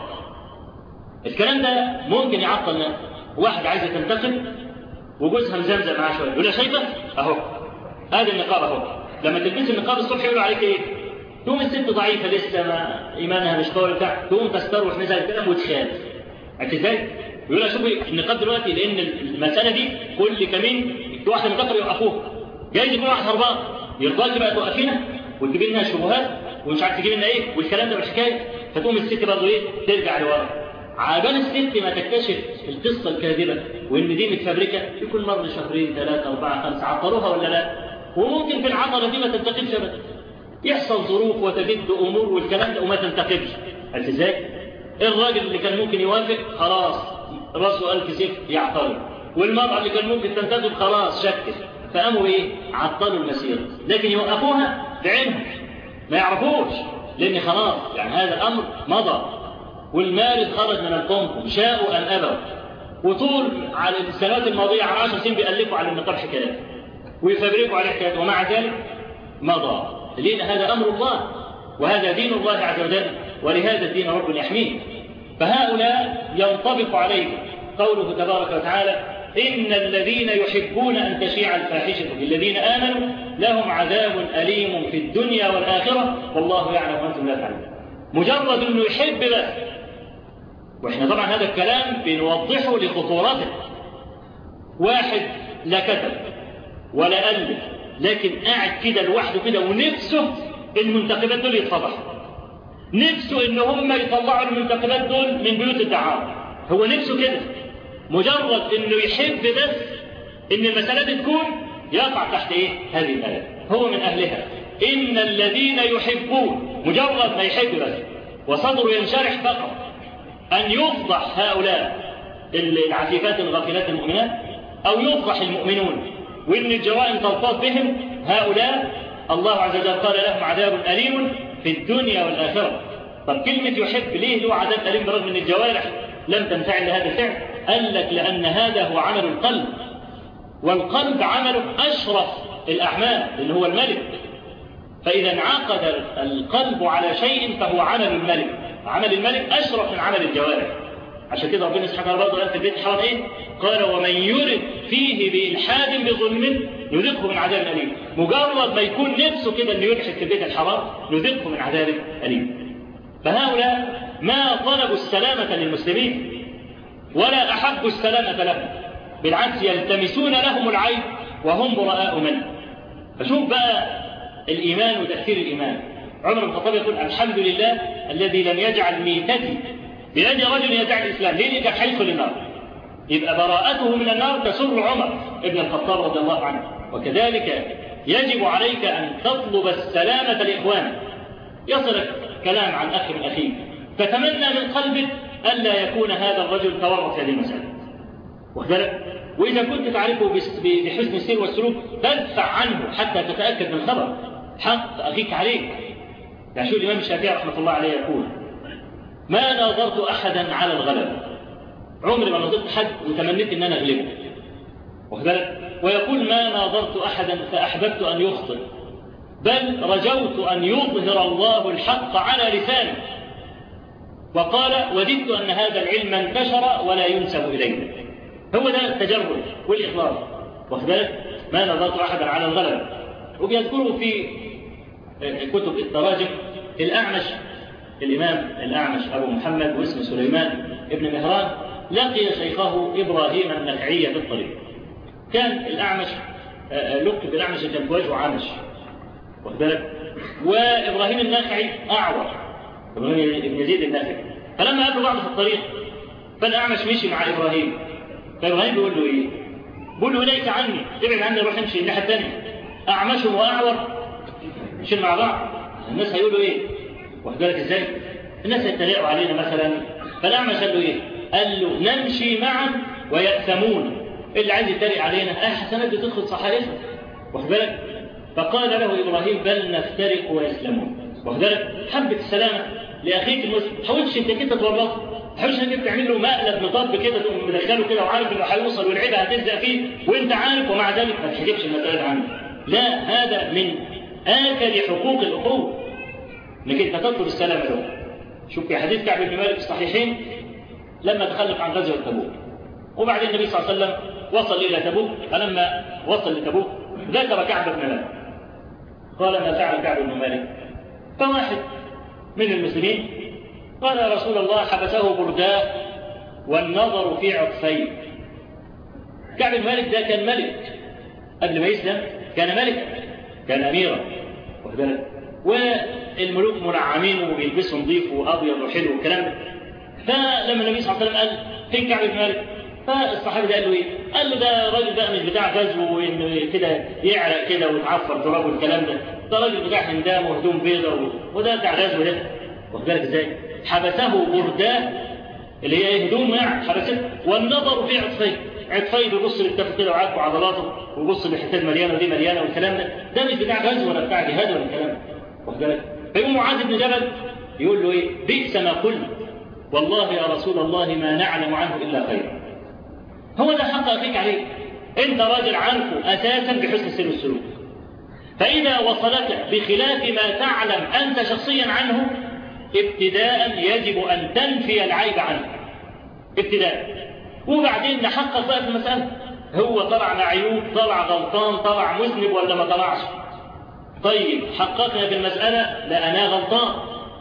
الكلام ده ممكن يعطل ناس. واحد عايزه تنتقم وجوزها مزمزم معاه شويه يقول لها شايفه اهو هذا النقاب اهو، لما تلبس النقاب الصبح يقولوا عليك ايه؟ تقوم الست ضعيفه لسه ما ايمانها مش قوي بتاع، تقوم تستروح مثل الكلام وتخاف. عرفت ازاي؟ يقول لها شوفي النقاب دلوقتي، لان المساله دي كل كمين واحده منتقبه يوقفوها، جايز يكون واحد هربان يرضاكي بقى توقفينا وتجيب لنا شبهات ومش عارف تجيب لنا ايه والكلام ده مش حكايه، فتقوم الست برضه ايه؟ ترجع لورا. عبال الست ما تكتشف القصه الكاذبه وان دي متفبركه يكون مر شهرين ثلاثه اربعه خمسه، عطروها ولا لا؟ وممكن في العطره دي ما تنتقمش ابدا، يحصل ظروف وتجد امور والكلام ده وما تنتقمش. عرفت ازاي؟ الراجل اللي كان ممكن يوافق خلاص راسه ألف سيف يعترض، والمرأة اللي كان ممكن تنتقم خلاص شكت، فقاموا ايه؟ عطلوا المسيره، لكن يوقفوها بعينهم ما يعرفوش، لان خلاص يعني هذا الامر مضى والمارد خرج من القنطم شاءوا ام ابوا. وطول على السنوات الماضيه على عشر سنين بيألفوا على النقاب حكايات ويفبركوا على حكايات، ومع ذلك مضى، لأن هذا أمر الله وهذا دين الله عز وجل، ولهذا الدين رب يحميه. فهؤلاء ينطبق عليهم قوله تبارك وتعالى إن الذين يحبون أن تشيع الفاحشة في الذين آمنوا لهم عذاب أليم في الدنيا والآخرة والله يعلم وأنتم لا تعلمون. مجرد أنه يحب بس، وإحنا طبعا هذا الكلام بنوضحه لخطورته. واحد لا كتب ولا ألف، لكن قاعد كده لوحده كده ونفسه المنتخبات دول يتفضحوا، نفسه ان هم يطلعوا المنتخبات دول من بيوت الدعارة، هو نفسه كده، مجرد انه يحب بس ان المسألة دي تكون يقع تحت ايه؟ هذه الآية، هو من اهلها. ان الذين يحبون، مجرد ما يحب بس وصدره ينشرح فقط ان يفضح هؤلاء العفيفات الغافلات المؤمنات، او يفضح المؤمنون وإن الجرائم تلطف بهم، هؤلاء الله عز وجل قال لهم عذاب أليم في الدنيا والآخرة. طب كلمة يحب ليه له عذاب أليم برغم أن الجوارح لم تنفعل لهذا الفعل؟ قال لك لأن هذا هو عمل القلب، والقلب عمله أشرف الأعمال اللي هو الملك، فإذا انعقد القلب على شيء فهو عمل الملك، عمل الملك أشرف من عمل الجوارح. عشان كده ربنا سبحانه وتعالى قال في البيت الحرام ايه؟ قال ومن يرد فيه بإلحاد بظلم نذقه من عذاب أليم. مجرد ما يكون نفسه كده انه يلحد في البيت الحرام نذقه من عذاب أليم. فهؤلاء ما طلبوا السلامة للمسلمين ولا أحبوا السلامة لهم، بالعكس يلتمسون لهم العيب وهم براء منه. فشوف بقى الإيمان وتأثير الإيمان. عمر بن الخطاب يقول الحمد لله الذي لم يجعل ميتتي بيد رجل يدعي الإسلام، ليه يجعل حيث للنار؟ يبقى براءته من النار تسر عمر بن الخطاب رضي الله عنه. وكذلك يجب عليك أن تطلب السلامة لإخوانك. يصلك كلام عن أخ من أخيك فتمنى من قلبك ألا يكون هذا الرجل تورط هذه المسألة، وإذا كنت تعرفه بحسن السير والسلوك فادفع عنه حتى تتأكد من الخبر، حق أخيك عليك. يعني شو الإمام الشافعي رحمة الله عليه يقول ما ناظرت أحدا على الغلب، عمري ما ناظرت حد وتمنيت أن أنا أغلبه، ويقول ما ناظرت أحدا فأحببت أن يخطئ، بل رجوت أن يظهر الله الحق على لسانه. وقال وددت أن هذا العلم انتشر ولا ينسب إلينا. هو ده التجرد والإخلاص، واخد بالك؟ ما نظرت أحدا على الغلب. وبيذكروا في كتب التراجم الأعمش، الإمام الأعمش أبو محمد واسمه سليمان ابن مهران، لقي شيخه إبراهيم النخعي في الطريق. كان الأعمش لقب الأعمش كان في وجهه عمش، واخد بالك؟ وإبراهيم النخعي أعور، إبراهيم بن يزيد النخعي. فلما قابلوا بعض في الطريق فالأعمش مشي مع إبراهيم، فإبراهيم بيقول له إيه؟ بيقول له إليك عني، ابعد عني، روح امشي الناحية الثانية. أعمش وأعور مشين مع بعض، الناس هيقولوا إيه؟ واخد بالك إزاي؟ الناس هيتريقوا علينا مثلا. فالأعمش قال له إيه؟ قال له نمشي معا ويأثمون، اللي عايز يتريق علينا اه حسنات بتدخل صحائفه، واخد بالك؟ فقال له ابراهيم بل نفترق ويسلمون، واخد بالك؟ حبه السلامه لاخيك المسلم، ما تحاولش انت كده تورطه، ما تحاولش انت تعمل له مقلب مطب كده تقوم مدخله كده وعارف انه هيوصل والعيبه هتلزق فيه وانت عارف، ومع ذلك ما تحجبش المساله عنه. لا، هذا من آكل حقوق الاخوه انك انت تطلب السلامه له. شوف في حديث كعب بن مالك في الصحيحين لما تخلف عن غزوه تبوك، وبعدين النبي صلى الله عليه وسلم وصل إلى تبوك، فلما وصل لتبوك ذكر كعب بن مالك، قال ما فعل كعب بن مالك؟ فواحد من المسلمين قال يا رسول الله حبسه برداه والنظر في عطفيه. كعب بن مالك ده كان ملك قبل ما يسلم، كان ملك، كان أميرا، واخد بالك؟ والملوك منعمين وبيلبسوا نظيف وأبيض وحلو والكلام ده. فلما النبي صلى الله عليه وسلم قال فين كعب بن مالك؟ فالصحابي ده قال له ايه؟ قال له ده راجل بقى مش بتاع غزو وانه كده يعرق كده ويتعفر تراب والكلام ده، ده راجل بتاع هندام وهدوم بيضاء وده بتاع غزو ده، واخد بالك ازاي؟ حبسه برداه اللي هي هدوم يعني حبسته، والنظر في عطفيه، عطفيه بيبص للكف كده وعاجبه عضلاته ويبص للحتات مليانه ودي مليانه والكلام ده، ده مش بتاع غزو ولا بتاع جهاد ولا الكلام ده، واخد بالك؟ فيقوم معاذ بن جبل يقول له ايه؟ بئس ما قلت والله يا رسول الله ما نعلم عنه الا خيرا. هو ده حق أخيك عليك، أنت راجل عنه أساسا بحسن السير والسلوك، فإذا وصلك بخلاف ما تعلم أنت شخصيا عنه ابتداء يجب أن تنفي العيب عنه ابتداء، وبعدين نحقق بقى في المسألة، هو طلع معيوب، طلع غلطان، طلع مذنب ولا ما طلعش؟ طيب حققنا في المسألة لا أنا غلطان،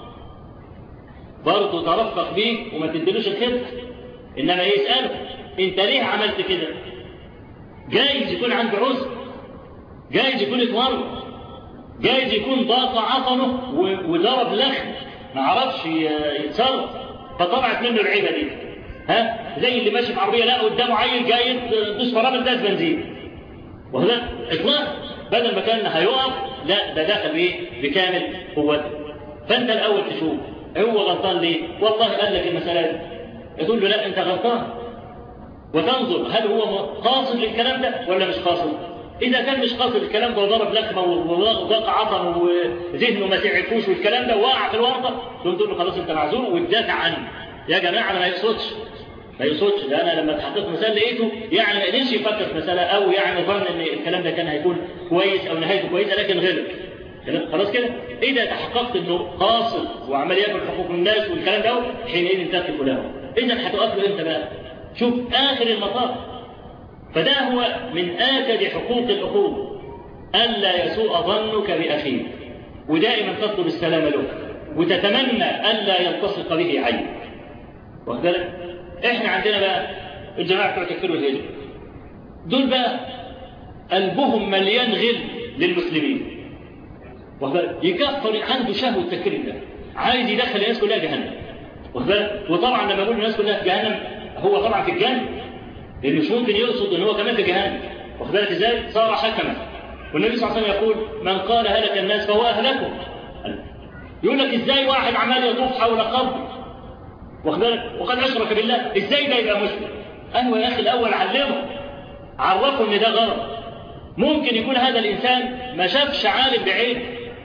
برضه ترفق بيه وما تدلوش الخبز، إنما يسأله انت ليه عملت كده؟ جايز يكون عنده عذر، جايز يكون اتورط، جايز يكون ضاق عطنه وضرب لخم ما عرفش يتصرف فطلعت منه العيبه دي. ها زي اللي ماشي في عربيه لا قدامه عيل جاي دوس فرامل داس بنزين، وهذا اطلاق، بدل ما كان هيقف لا ده دخل بايه؟ بكامل قوته. فانت الاول تشوف هو غلطان ليه؟ والله قال لك المساله دي، تقول له لا انت غلطان، وتنظر هل هو قاصد للكلام ده ولا مش قاصد. إذا كان مش قاصد الكلام ده وضرب لكمة وضاق عطن وذهنه ما تعرفوش والكلام ده وقع في الورطة، تقول له خلاص أنت معذور وتدافع عنه. يا جماعة ما يقصدش ما يقصدش ده أنا لما اتحطيت مسألة لقيته يعني ما قدرش يفكر في مسألة أو يعني ظن إن الكلام ده كان هيكون كويس أو نهايته كويسة لكن غلط. خلاص كده إذا تحققت إنه قاصد وعمل ياكل حقوق الناس والكلام ده حينئذ تقف له. إذا هتقف له أنت بقى شوف آخر المطاف. فده هو من آكد حقوق الأخوة ألا يسوء ظنك بأخيك، ودائما تطلب السلام له وتتمنى ألا يلتصق به عين. واخد بالك؟ إحنا عندنا بقى الجماعة بتوع تكفير والهجرة دول بقى قلبهم مليان غل للمسلمين، واخد بالك؟ يكفر عنده شهوة تكفير الله، عايز يدخل الناس كلها جهنم. واخد بالك؟ وطبعا لما يقول الناس كلها في جهنم هو طبعا في الجنة، لأنه مش ممكن يقصد ان هو كمان في جهنم. واخد بالك ازاي؟ صار حكما، والنبي صلى الله عليه وسلم يقول من قال هلك الناس فهو اهلكهم. يقول لك ازاي واحد عمال يطوف حول قبر واخد بالك وقد اشرك بالله، ازاي ده يبقى مسلم؟ ايوه يا اخي الاول علمه عرفه ان ده غلط. ممكن يكون هذا الانسان ما شافش عالم بعينه،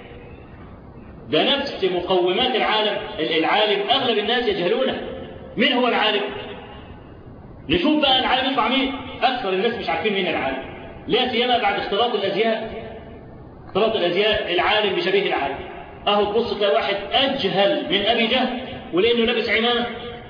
ده نفس مقومات العالم. العالم اغلب الناس يجهلونه. من هو العالم؟ نشوف بقى العالم يطلع مين. اكثر الناس مش عارفين مين العالم، لا سيما بعد اختلاط الازياء. اختلاط الازياء العالم بشبيه العالم. اهو تبص تلاقي واحد اجهل من ابي جهل ولانه لابس عمامه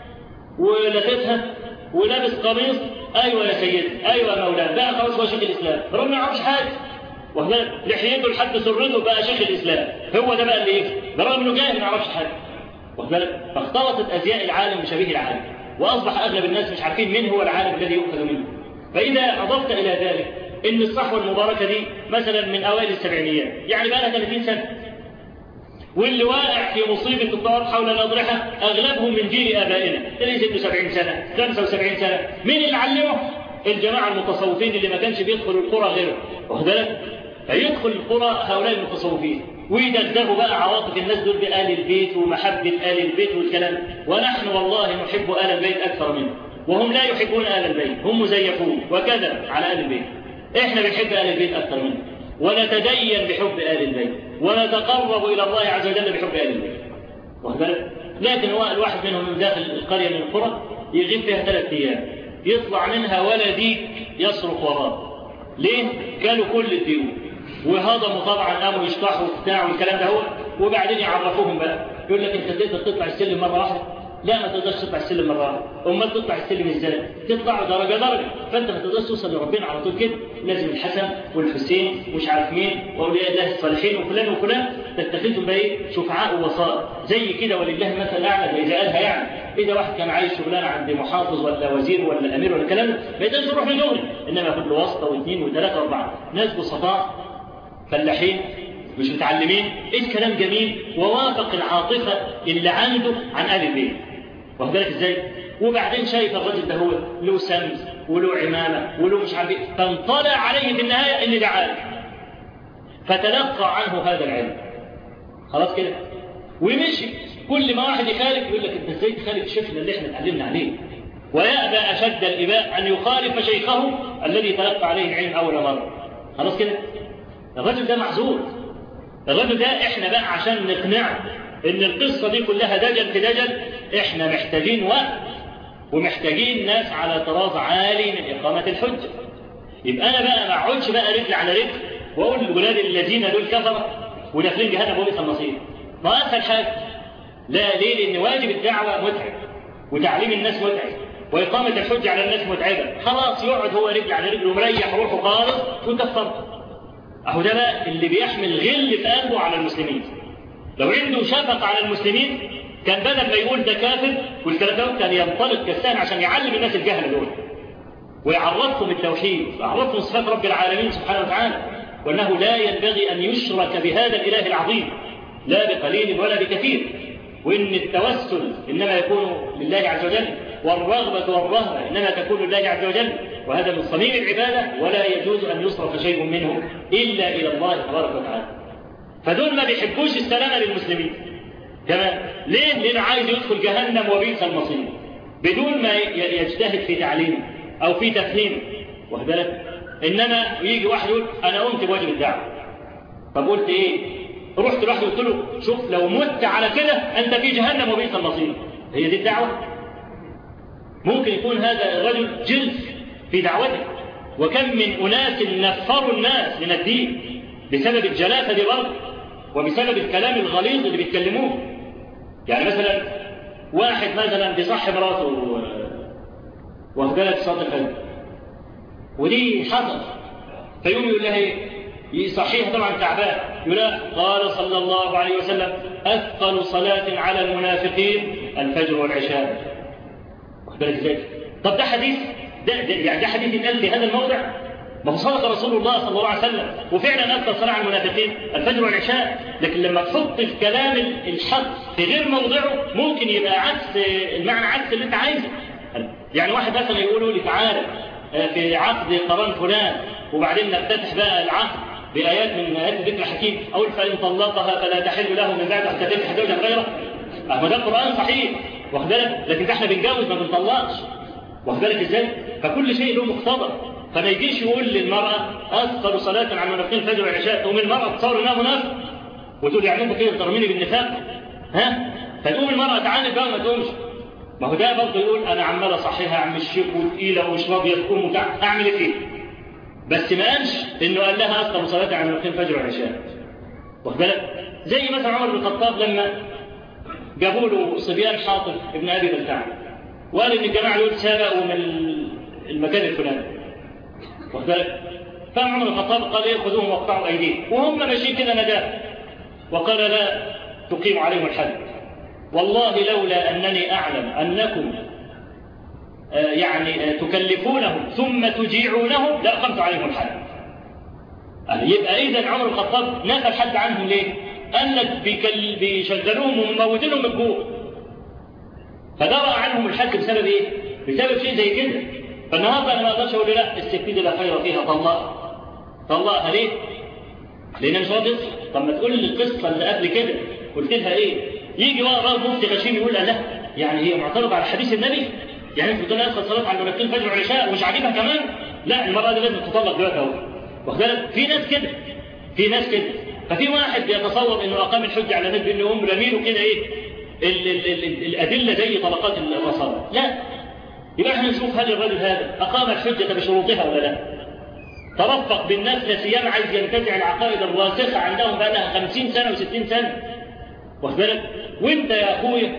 ولفتها ولابس قميص، ايوه يا سيدي، ايوه يا مولانا، بقى خلاص هو شيخ الاسلام، رغم ما يعرفش حاجه، وهذا لحيته لحد سرته بقى شيخ الاسلام، هو ده بقى اللي ايه؟ برغم انه جاهل ما يعرفش حاجه. فاختلطت ازياء العالم بشبيه العالم، واصبح اغلب الناس مش عارفين مين هو العالم الذي يؤخذ منه. فاذا اضفت الى ذلك ان الصحوه المباركه دي مثلا من اوائل السبعينيات، يعني بقى لها ثلاثين سنه، واللي واقع في مصيبه الطواف حول الاضرحه اغلبهم من جيل ابائنا اللي ستة وسبعين سنه خمسة وسبعين سنه. مين اللي علمه؟ الجماعه المتصوفين اللي ما كانش بيدخلوا القرى غيره، واخد بالك؟ فيدخل القرى هؤلاء المتصوفين ويدغدغوا بقى عواطف الناس دول بآل البيت ومحبه آل البيت والكلام، ونحن والله نحب آل البيت اكثر منهم، وهم لا يحبون آل البيت، هم مزيفون وكذا على آل البيت. احنا بنحب آل البيت اكثر منهم، ونتدين بحب آل البيت، ونتقرب إلى الله عز وجل بحب آل البيت، واخد بالك؟ لكن هو الواحد منهم من داخل القرية من القرى يغيب فيها ثلاث أيام، يطلع منها ولا ديك يصرخ وراه. ليه؟ كانوا كل الديون وهضموا طبعا، قاموا يشطحوا وبتاع والكلام ده هو، وبعدين يعرفوهم بقى، يقول لك أنت تقدر تطلع السلم مرة واحدة؟ لا، ما تقدرش تطلع السلم مرة واحدة. أمال تطلع السلم إزاي؟ تطلع درجة درجة، فأنت ما تقدرش توصل لربنا على طول كده، لازم الحسن والحسين ومش عارف مين وأولياء الله الصالحين وفلان وفلان تتخذهم بقى إيه؟ شفعاء ووسائط زي كده، ولله مثل الأعلى إذا قالها يعني. إذا واحد كان عايش شغلانة عند محافظ ولا وزير ولا أمير ولا كلام، ما يقدرش يروح من دغري، إنما ياخد له واسطة واثنين وثلاثة وأربعة، ناس بسطاء فلاحين مش متعلمين. إيه الكلام جميل ووافق العاطفة اللي عنده عن آل البيت، واخد بالك ازاي؟ وبعدين شايف الرجل ده هو له سمز وله عمامه وله مش عارف ايه، فانطلع عليه في النهايه اللي ده عالم، فتلقى عنه هذا العلم، خلاص كده ومشي. كل ما واحد يخالف يقول لك انت ازاي تخالف شيخنا اللي احنا اتعلمنا عليه، ويأبى اشد الاباء ان يخالف شيخه الذي تلقى عليه العلم اول مره، خلاص كده. الرجل ده معذور، الرجل ده احنا بقى عشان نقنعه ان القصة دي كلها دجل في دجل، احنا محتاجين وقت ومحتاجين ناس على طراز عالي من اقامة الحجة. يبقى انا بقى ما اقعدش بقى رجل على رجل واقول للولاد الذين دول كفروا وداخلين جهنم وبئس المصير. ما اسهل حاجة، لا ليه؟ لان واجب الدعوة متعب، وتعليم الناس متعب، واقامة الحجة على الناس متعبة. خلاص يقعد هو رجل على رجل ومريح روحه خالص وكفر. اهو ده بقى اللي بيحمل غل في قلبه على المسلمين. لو عنده شفقة على المسلمين كان بدل ما يقول ده كافر والكلام ده كان ينطلق كالسان عشان يعلم الناس الجهل دول ويعرفهم التوحيد ويعرفهم صفات رب العالمين سبحانه وتعالى، وأنه لا ينبغي أن يشرك بهذا الإله العظيم لا بقليل ولا بكثير، وإن التوسل إنما يكون لله عز وجل، والرغبة والرهبة إنما تكون لله عز وجل، وهذا من صميم العبادة ولا يجوز أن يصرف شيء منه إلا إلى الله تبارك وتعالى. فدول ما بيحبوش السلامة للمسلمين كمان. ليه؟ لأنه عايز يدخل جهنم وبئس المصير بدون ما يجتهد في تعليمه أو في تفهيمه، واخد بالك؟ إنما يجي واحد يقول أنا قمت بواجب الدعوة. طب قلت إيه؟ رحت لواحد قلت له شوف لو مت على كده أنت في جهنم وبئس المصير. هي دي الدعوة؟ ممكن يكون هذا الرجل جلس في دعوته، وكم من أناس نفروا الناس من الدين بسبب الجلافة دي برضه، وبسبب الكلام الغليظ اللي بيتكلموه. يعني مثلا واحد مثلا بيصحي مراته واخدلها صلاة الفجر، ودي حصل، فيقوم يقول لها ايه؟ يصحيها طبعا تعبان، يقول لها قال صلى الله عليه وسلم أثقل صلاة على المنافقين الفجر والعشاء. واخدلها ازاي؟ طب ده حديث ده, ده يعني ده حديث يتقال في هذا الموضع؟ ما هو صدق رسول الله صلى الله عليه وسلم، وفعلا أكثر صلاة على المنافقين الفجر والعشاء. لكن لما تحط الكلام الحق في غير موضعه ممكن يبقى عكس المعنى، عكس اللي انت عايزه. يعني واحد مثلا يقولوا لي تعالى في عقد قران فلان، وبعدين نفتتح بقى العقد بآيات من آيات الذكر الحكيم، أقول فإن طلقها فلا تحل له من بعد حتى تنكح زوجا غيره. أهو ده القرآن صحيح، واخد بالك؟ لكن ده احنا بنجوز ما بنطلقش، واخد بالك ازاي؟ فكل شيء له مقتضى. فما يجيش يقول للمرأة أثقل صلاة على المنافقين الفجر والعشاء، تقوم المرأة تصور إنها منافق وتقول يعني أنت كده ترميني بالنفاق، ها؟ فتقوم المرأة تعاند بقى وما تقومش. ما هو ده برضه يقول أنا عمال أصحيها عم الشيخ وتقيلة ومش راضية تقوم وبتاع، أعمل إيه؟ بس ما قالش إنه قال لها أثقل صلاة على المنافقين الفجر والعشاء، واخد بالك؟ زي مثلا عمر بن الخطاب لما جابوا له صبيان حاطب ابن أبي بلتعب وقال إن الجماعة دول سبقوا من المكان الفلاني. واخد بالك؟ فعمر الخطاب قال إيه خذوهم واقطعوا أيديهم، وهم ماشيين كده نداه وقال لا تقيم عليهم الحد، والله لولا أنني أعلم أنكم آه يعني آه تكلفونهم ثم تجيعونهم لأقمت عليهم الحد. يبقى إذا عمر الخطاب نفى الحد عنهم ليه؟ قال لك بيشغلوهم ومموتينهم من الجوع، فدرأ عنهم الحد بسبب إيه؟ بسبب شيء زي كده. فالنهارده أنا ما أقدرش أقول لا السكينة لا خير فيها طلقها طلقها ليه؟ لأن مش راضي. طب ما تقول لي القصة اللي قبل كده قلت لها إيه؟ يجي ورا مفتي غشيم يقول لا يعني هي معترضة على حديث النبي؟ يعني أنت بتقول لها أدخل صلاة على المنافقين الفجر والعشاء ومش عاجبها كمان؟ لا المرأة دي لازم تطلق دلوقتي أهو. واخد بالك؟ في ناس كده في ناس كده ففي واحد بيتصور إنه أقام الحجة على الناس بإنه يقوم رميله كده إيه؟ ال ال ال ال الأدلة زي طبقات الرصاص. لا، يبقى احنا نشوف هل الرجل هذا أقام الحجة بشروطها ولا لا؟ ترفق بالناس لا سيما عايز ينتزع العقائد الراسخة عندهم بقى لها خمسين سنة وستين سنة. واخد بالك؟ وانت يا اخويا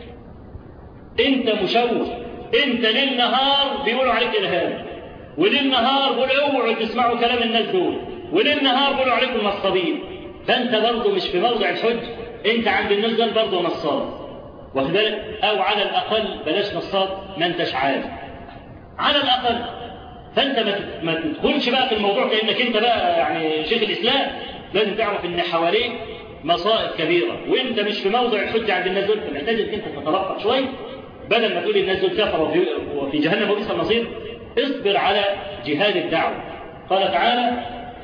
انت مشوه، انت ليل نهار بيقولوا عليك الهام، وليل نهار بيقولوا اوعوا تسمعوا كلام الناس دول، وليل نهار بيقولوا عليكم نصابين. فانت برضه مش في موضع الحج، انت عند الناس دول برضه نصاب. واخد بالك؟ او على الاقل بلاش نصاب ما انتش عارف على الاقل. فانت ما تدخلش بقى في الموضوع كانك انت بقى يعني شيخ الاسلام. لازم تعرف ان حواليك مصائب كبيره وانت مش في موضع الحجه عند الناس دول، فمحتاج انك انت تترفق شويه بدل ما تقول الناس دول كفروا وفي جهنم وبئس المصير. اصبر على جهاد الدعوه. قال تعالى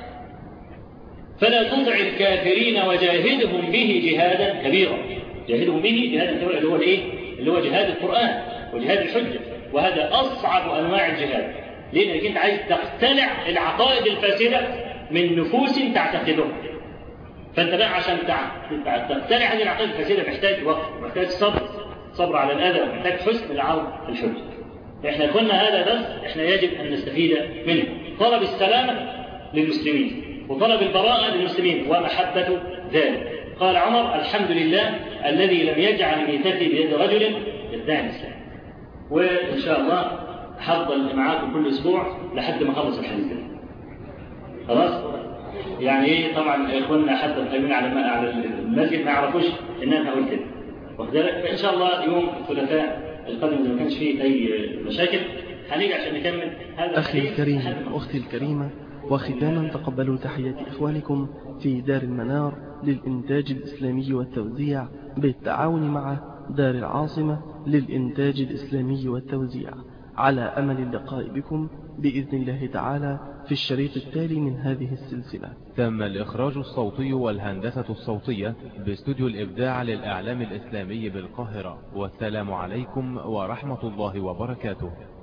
فلا تطع الكافرين وجاهدهم به جهادا كبيرا. جاهدهم به جهادا كبيرا اللي هو الايه؟ اللي هو جهاد القران وجهاد الحجه، وهذا اصعب انواع الجهاد. لأنك أنت عايز تقتلع العقائد الفاسدة من نفوس تعتقدها. فأنت بقى عشان تقتلع هذه العقائد الفاسدة محتاج وقت، محتاج صبر، صبر على الأذى، محتاج حسن العرض الحجة. إحنا كنا هذا بس إحنا يجب أن نستفيد منه. طلب السلامة للمسلمين وطلب البراءة للمسلمين ومحبة ذلك. قال عمر الحمد لله الذي لم يجعل ميتتي بيد رجل يدعي الإسلام. وإن شاء الله حضر معاكم كل اسبوع لحد ما اخلص الحديث ده. خلاص؟ يعني ايه طبعا اخواننا حتى القائمين على على المسجد ما يعرفوش ان انا قلت كده. وكذلك فان شاء الله يوم الثلاثاء القادم اذا ما كانش فيه اي مشاكل هنيجي عشان نكمل هذا. اخي الكريم واختي الكريمه، وختاما تقبلوا تحيات اخوانكم في دار المنار للانتاج الاسلامي والتوزيع بالتعاون مع دار العاصمه للانتاج الاسلامي والتوزيع، على أمل اللقاء بكم بإذن الله تعالى في الشريط التالي من هذه السلسلة. تم الإخراج الصوتي والهندسة الصوتية باستوديو الإبداع للإعلام الإسلامي بالقاهرة. والسلام عليكم ورحمة الله وبركاته.